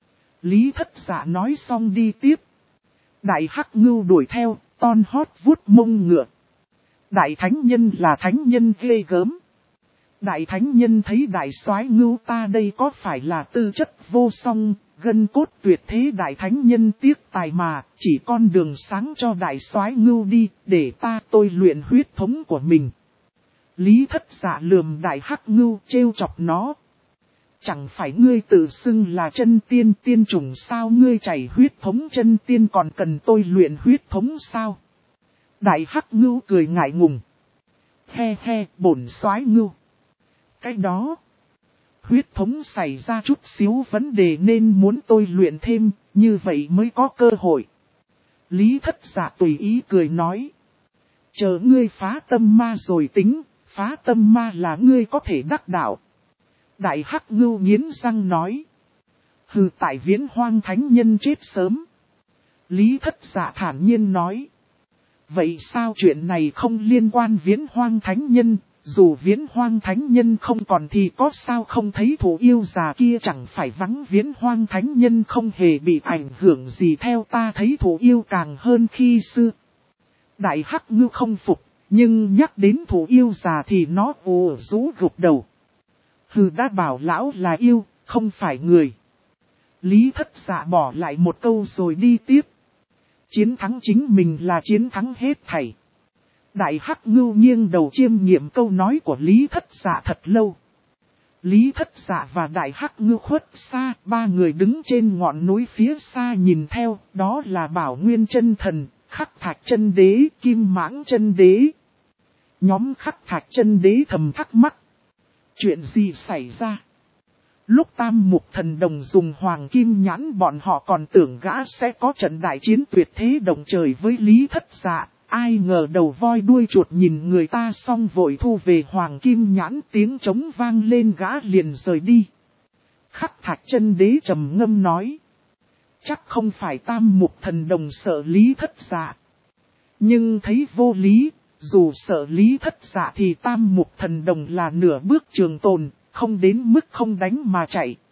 Lý Thất Dạ nói xong đi tiếp. Đại Hắc Ngưu đuổi theo, ton hót vuốt mông ngựa. Đại thánh nhân là thánh nhân ghê gớm. Đại thánh nhân thấy đại soái Ngưu ta đây có phải là tư chất vô song, gân cốt tuyệt thế. Đại thánh nhân tiếc tài mà, chỉ con đường sáng cho đại soái Ngưu đi, để ta tôi luyện huyết thống của mình. Lý Thất Dạ lườm Đại Hắc Ngưu, trêu chọc nó. Chẳng phải ngươi tự xưng là chân tiên tiên chủng sao, ngươi chảy huyết thống chân tiên còn cần tôi luyện huyết thống sao? Đại Hắc Ngưu cười ngại ngùng. He he, bổn soái Ngưu. Cái đó, huyết thống xảy ra chút xíu vấn đề nên muốn tôi luyện thêm, như vậy mới có cơ hội. Lý Thất Dạ tùy ý cười nói. Chờ ngươi phá tâm ma rồi tính, phá tâm ma là ngươi có thể đắc đạo. Đại Hắc Ngưu nghiến răng nói. Hừ, tại Viễn Hoang thánh nhân chết sớm. Lý Thất Dạ thản nhiên nói. Vậy sao chuyện này không liên quan Viễn Hoang thánh nhân? Dù Viễn Hoang thánh nhân không còn thì có sao không thấy thủ yêu già kia chẳng phải vắng Viễn Hoang thánh nhân không hề bị ảnh hưởng gì, theo ta thấy thủ yêu càng hơn khi xưa. Đại Hắc Ngưu không phục, nhưng nhắc đến thủ yêu già thì nó ồ rú gục đầu. Hừ, đã bảo lão là yêu, không phải người. Lý Thất Dạ bỏ lại một câu rồi đi tiếp. Chiến thắng chính mình là chiến thắng hết thảy. Đại Hắc Ngưu nghiêng đầu chiêm nghiệm câu nói của Lý Thất Dạ thật lâu. Lý Thất Dạ và Đại Hắc Ngưu khuất xa, ba người đứng trên ngọn núi phía xa nhìn theo, đó là Bảo Nguyên Chân Thần, Khắc Thạch Chân Đế, Kim Mãng Chân Đế. Nhóm Khắc Thạch Chân Đế thầm thắc mắc. Chuyện gì xảy ra? Lúc Tam Mục Thần Đồng dùng hoàng kim nhãn bọn họ còn tưởng gã sẽ có trận đại chiến tuyệt thế động trời với Lý Thất Dạ. Ai ngờ đầu voi đuôi chuột nhìn người ta xong vội thu về hoàng kim nhãn, tiếng trống vang lên gã liền rời đi. Khắc Thạch Chân Đế trầm ngâm nói. Chắc không phải Tam Mục Thần Đồng sợ Lý Thất Dạ. Nhưng thấy vô lý, dù sợ Lý Thất Dạ thì Tam Mục Thần Đồng là nửa bước trường tồn, không đến mức không đánh mà chạy.